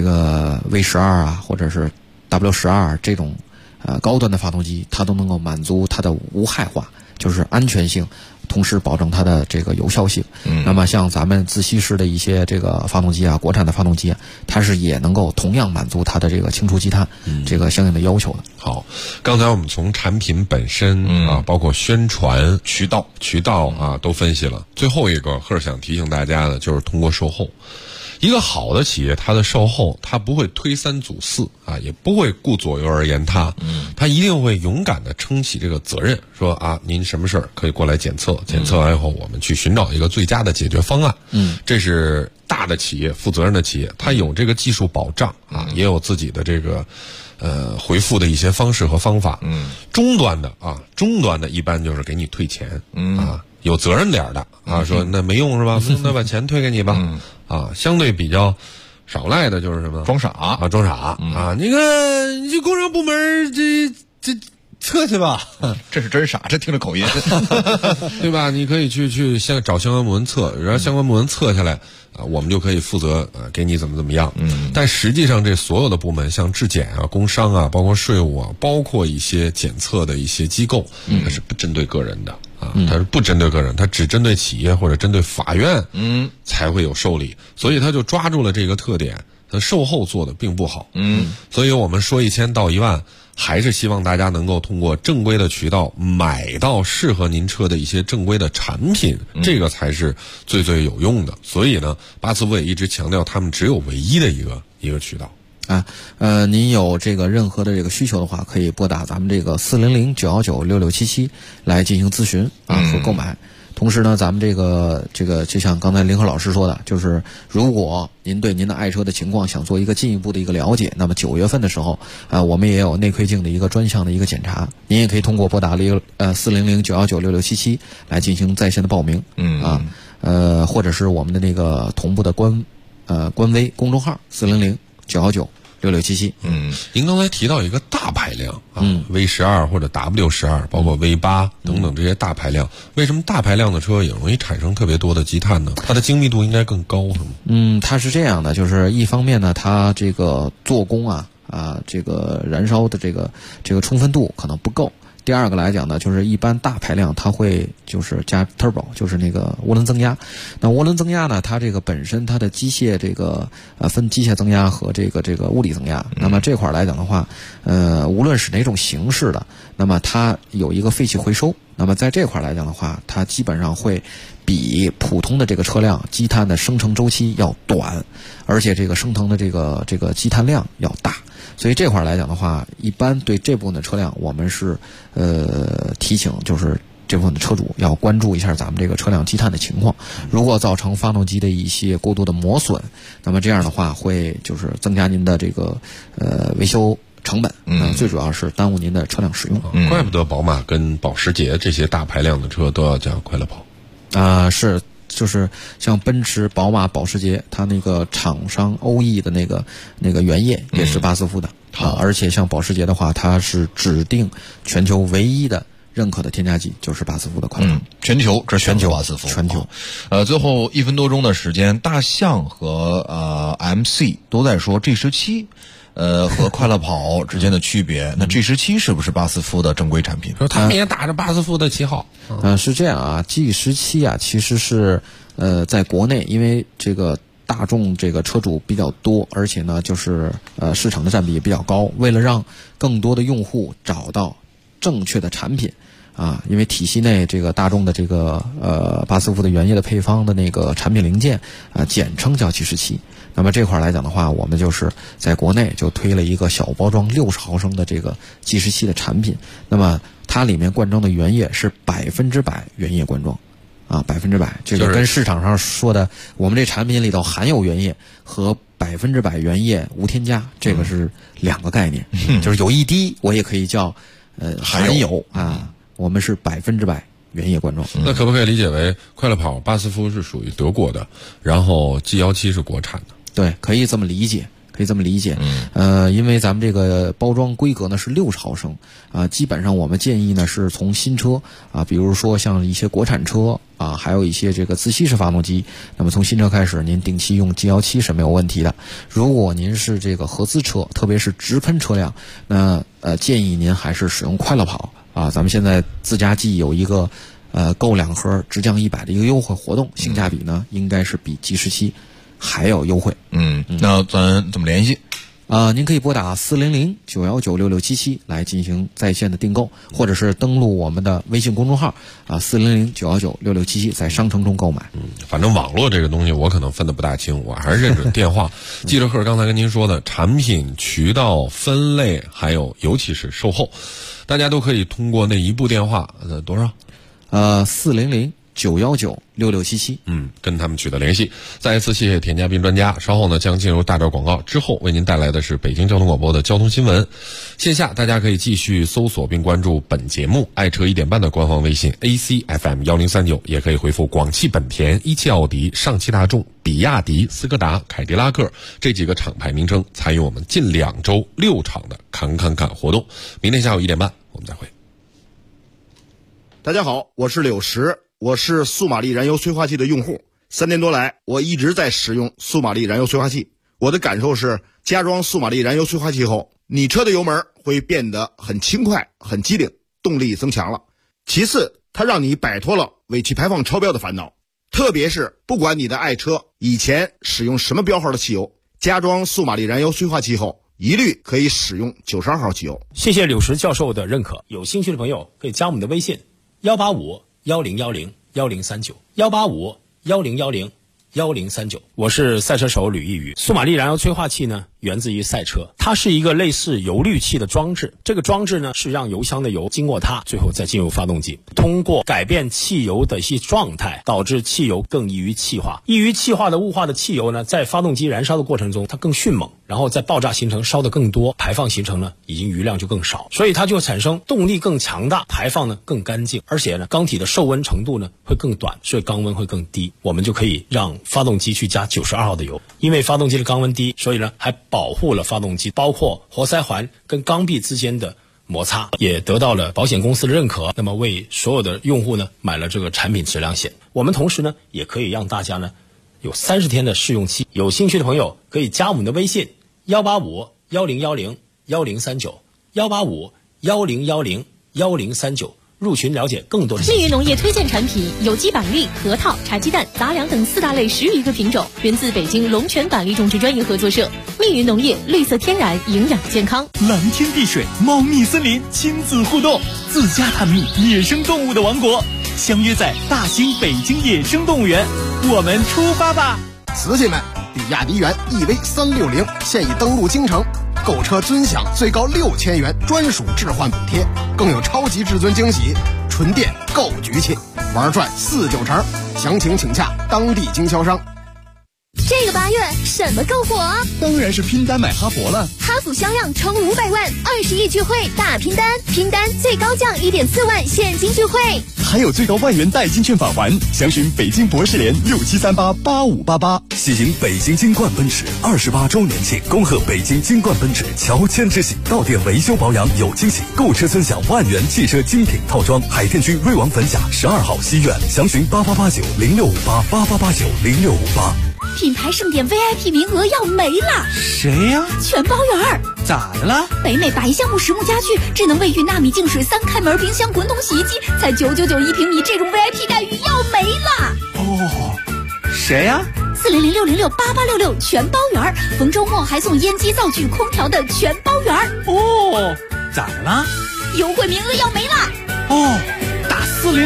V12啊，或者是 W12这种高端的发动机，它都能够满足它的无害化，就是安全性，同时保证它的这个有效性。那么像咱们自吸式的一些这个发动机啊，国产的发动机啊，它是也能够同样满足它的这个清除积碳这个相应的要求的。 好，刚才我们从产品本身包括宣传渠道都分析了。最后一个赫想提醒大家的就是通过售后。一个好的企业，它的售后它不会推三阻四也不会顾左右而言他，他一定会勇敢地撑起这个责任，说您什么事儿可以过来检测，检测完以后我们去寻找一个最佳的解决方案。这是大的企业、负责任的企业，它有这个技术保障也有自己的这个回复的一些方式和方法。中端的一般就是给你退钱有责任点的说那没用是吧？那把钱退给你吧。相对比较少赖的就是什么装傻你看你去工商部门这测去吧， 这是真傻，这听着口音对吧？你可以去找相关部门测，然后相关部门测下来我们就可以负责给你怎么样。但实际上这所有的部门，像质检工商包括税务包括一些检测的一些机构，它是不针对个人的它是不针对个人，它只针对企业或者针对法院才会有受理，所以他就抓住了这个特点，他售后做的并不好。所以我们说1000到1万，还是希望大家能够通过正规的渠道买到适合您车的一些正规的产品，这个才是最有用的。所以呢，巴斯夫也一直强调他们只有唯一的一个渠道。 您有这个任何的这个需求的话，可以拨打咱们这个400-919-6677来进行咨询和购买。同时呢，咱们这个就像刚才林和老师说的，就是如果您对您的爱车的情况想做一个进一步的一个了解，那么9月份的时候我们也有内窥镜的一个专项的一个检查，您也可以通过拨打400-919-6677来进行在线的报名。或者是我们的那个同步的官微公众号400-919-6677。 您刚才提到一个大排量V12或者 W12，包括 V8 等等这些大排量，为什么大排量的车也容易产生特别多的积碳呢？它的精密度应该更高是吗？ 它是这样的，就是一方面呢，它这个做工这个燃烧的这个充分度可能不够。第二个来讲呢，就是一般大排量它会就是加 turbo， 就是那个涡轮增压。那涡轮增压呢，它这个本身它的机械这个分机械增压和这个物理增压。那么这块来讲的话，无论是哪种形式的，那么它有一个废气回收。那么在这块来讲的话，它基本上会比普通的这个车辆积碳的生成周期要短，而且这个生成的这个积碳量要大。所以这块来讲的话，一般对这部分的车辆，我们是提醒，就是这部分的车主要关注一下咱们这个车辆积碳的情况。如果造成发动机的一些过度的磨损，那么这样的话会就是增加您的这个维修成本，最主要是耽误您的车辆使用。 怪不得宝马跟保时捷这些大排量的车都要加快乐跑。 是。就是像奔驰、宝马、保时捷，它那个厂商欧意的那个原液也是巴斯夫的而且像保时捷的话，它是指定全球唯一的认可的添加剂就是巴斯夫的快乐。 全球巴斯夫。 全球。 最后1分多钟的时间，大象和MC 都在说 G17。和快乐跑之间的区别，那 G17 是不是巴斯夫的正规产品？ 他们也打着巴斯夫的旗号。 是这样G17其实是在国内，因为这个大众这个车主比较多，而且呢就是市场的占比也比较高，为了让更多的用户找到正确的产品， 啊，因为体系内这个大众的这个巴斯夫的原液的配方的那个产品零件啊，简称叫计时器。那么这块来讲的话，我们就是在国内就推了一个小包装60毫升的这个计时器的产品。那么它里面灌装的原液是100%原液灌装，啊，100%，这个跟市场上说的我们这产品里头含有原液和100%原液无添加，这个是两个概念。就是有一滴我也可以叫含有啊，我们是100%原液灌装。 那可不可以理解为快乐跑巴斯夫是属于德国的，然后 G17是国产的？ 对，可以这么理解。因为咱们这个包装规格呢是60毫升啊，基本上我们建议呢是从新车啊，比如说像一些国产车啊，还有一些这个自吸式发动机，那么从新车开始，您定期用 G17是没有问题的。如果您是这个合资车，特别是直喷车辆，那建议您还是使用快乐跑啊。咱们现在自家记有一个购2盒直降100的一个优惠活动，性价比呢应该是比 G17还要优惠。 那咱怎么联系？ 您可以拨打400-919-6677来进行在线的订购，或者是登录我们的微信公众号400-919-6677，在商城中购买。 反正网络这个东西我可能分得不大清，我还是认准电话。记着贺刚才跟您说的产品、渠道、分类，还有尤其是售后，大家都可以通过那一部电话，多少 ？400-919-6677， 跟他们取得联系。再一次谢谢田嘉宾专家，稍后呢将进入大段广告，之后为您带来的是北京交通广播的交通新闻。线下大家可以继续搜索并关注本节目爱车1点半的官方微信 ACFM1039，也可以回复广汽本田、一汽奥迪、上汽大众、比亚迪、斯柯达、凯迪拉克这几个厂牌名称，参与我们近2周6场的侃活动。明天下午1点半我们再会。 大家好，我是柳石，我是速马力燃油催化器的用户。3年多来，我一直在使用速马力燃油催化器。我的感受是，加装速马力燃油催化器后，你车的油门会变得很轻快、很机灵，动力增强了。其次，它让你摆脱了尾气排放超标的烦恼。特别是不管你的爱车以前使用什么标号的汽油，加装速马力燃油催化器后，一律可以使用92号汽油。 谢谢柳石教授的认可，有兴趣的朋友可以加我们的微信185-1010-1039，185-1010-1039。我是赛车手吕一宇。速马力燃油催化器呢，源自于赛车，它是一个类似油滤器的装置。这个装置呢，是让油箱的油经过它，最后再进入发动机，通过改变汽油的一些状态，导致汽油更易于气化。易于气化的雾化的汽油呢，在发动机燃烧的过程中，它更迅猛，然后在爆炸形成烧得更多，排放形成呢，已经余量就更少，所以它就产生动力更强大，排放呢更干净，而且呢，缸体的受温程度呢会更短，所以缸温会更低。我们就可以让发动机去加92号的油，因为发动机的缸温低，所以呢还保护了发动机，包括活塞环跟缸壁之间的摩擦，也得到了保险公司的认可。那么为所有的用户呢买了这个产品质量险。我们同时呢也可以让大家呢有30天的试用期。有兴趣的朋友可以加我们的微信185-1010-1039，185-1010-1039。入群了解更多的。 密云农业推荐产品有机板栗、核桃、茶鸡蛋、杂粮等4大类10余个品种，源自北京龙泉板栗种植专业合作社。密云农业，绿色天然，营养健康。 蓝天碧水，猫蜜森林，亲子互动，自家探秘野生动物的王国，相约在大兴北京野生动物园，我们出发吧！ 瓷器们，比亚迪元 EV360现已登陆京城。购车尊享最高6000元专属置换补贴，更有超级至尊惊喜，纯电购局气，玩转49成。详情请洽当地经销商。 这个8月什么更火？ 当然是拼单买哈弗了。 哈弗销量冲500万，20亿聚会大拼单，拼单最高降1.4万现金聚会， 还有最高万元代金券返还。详询北京博士联67388588。 喜迎北京金冠奔驰28周年庆，恭贺北京金冠奔驰乔迁之喜，到店维修保养有惊喜，购车尊享万元汽车精品套装。海淀区瑞王坟峡12号西苑，详询8889065888890658。 品牌盛典 VIP 名额要没了。 谁呀？ 全包圆。 咋的了？ 北美白橡木实木家具、智能卫浴、纳米净水、3开门冰箱、滚筒洗衣机，才999一平米，这种 VIP 待遇要没了。 哦，谁呀 ？400-606-8866全包圆，逢周末还送烟机、灶具、空调的全包圆。 哦，咋的了？ 优惠名额要没了。 哦，打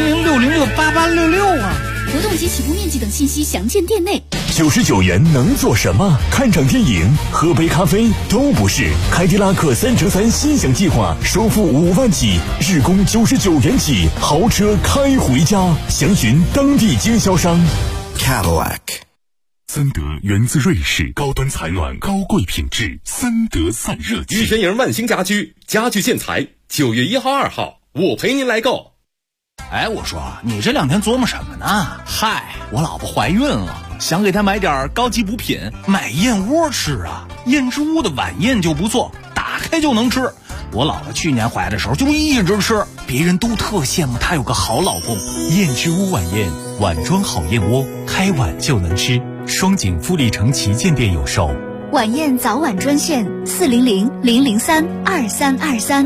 400-606-8866啊！ 活动及起步面积等信息详见店内。 99元能做什么？看场电影、喝杯咖啡都不是。凯迪拉克3乘3心想计划，首付5万起，日供99元起，豪车开回家。详询当地经销商。 Cadillac。 森德源自瑞士，高端采暖，高贵品质，森德散热器。 玉轩营万兴家居，家具建材，9月1号、2号，我陪您来购。 哎，我说你这2天琢磨什么呢？嗨，我老婆怀孕了，想给她买点高级补品，买燕窝吃啊。燕之屋的晚宴就不错，打开就能吃。我老婆去年怀的时候就一直吃，别人都特羡慕她有个好老公。 燕之屋晚宴，碗装好燕窝，开碗就能吃。双井富力城旗舰店有售。 晚宴早晚专线400-003-2323。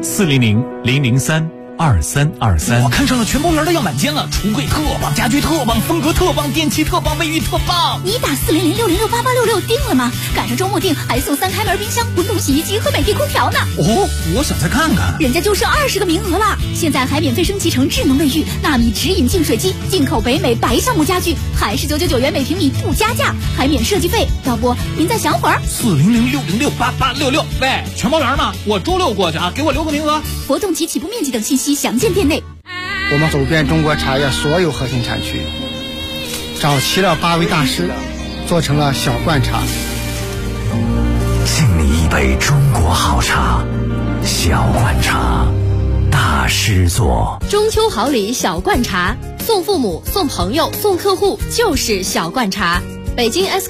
400-003-2323。 我看上了全包园的样板间了，橱柜特棒，家具特棒，风格特棒，电器特棒，卫浴特棒。 你打400-606-8866定了吗？赶上周末定还送3开门冰箱、滚筒洗衣机和美的空调呢。 哦，我想再看看。 人家就剩20个名额了，现在还免费升级成智能卫浴、纳米直饮净水机，进口北美白橡木家具，还是999元每平米不加价，还免设计费。要不您再想会儿 ？400-606-8866。喂，全包园呢？我周6过去啊，给我留个名额。 活动及起步面积等信息详见店内。 我们走遍中国茶叶所有核心产区，找齐了8位大师，做成了小罐茶。 敬你一杯中国好茶，小罐茶，大师做。 中秋好礼小罐茶，送父母、送朋友、送客户就是小罐茶。北京 S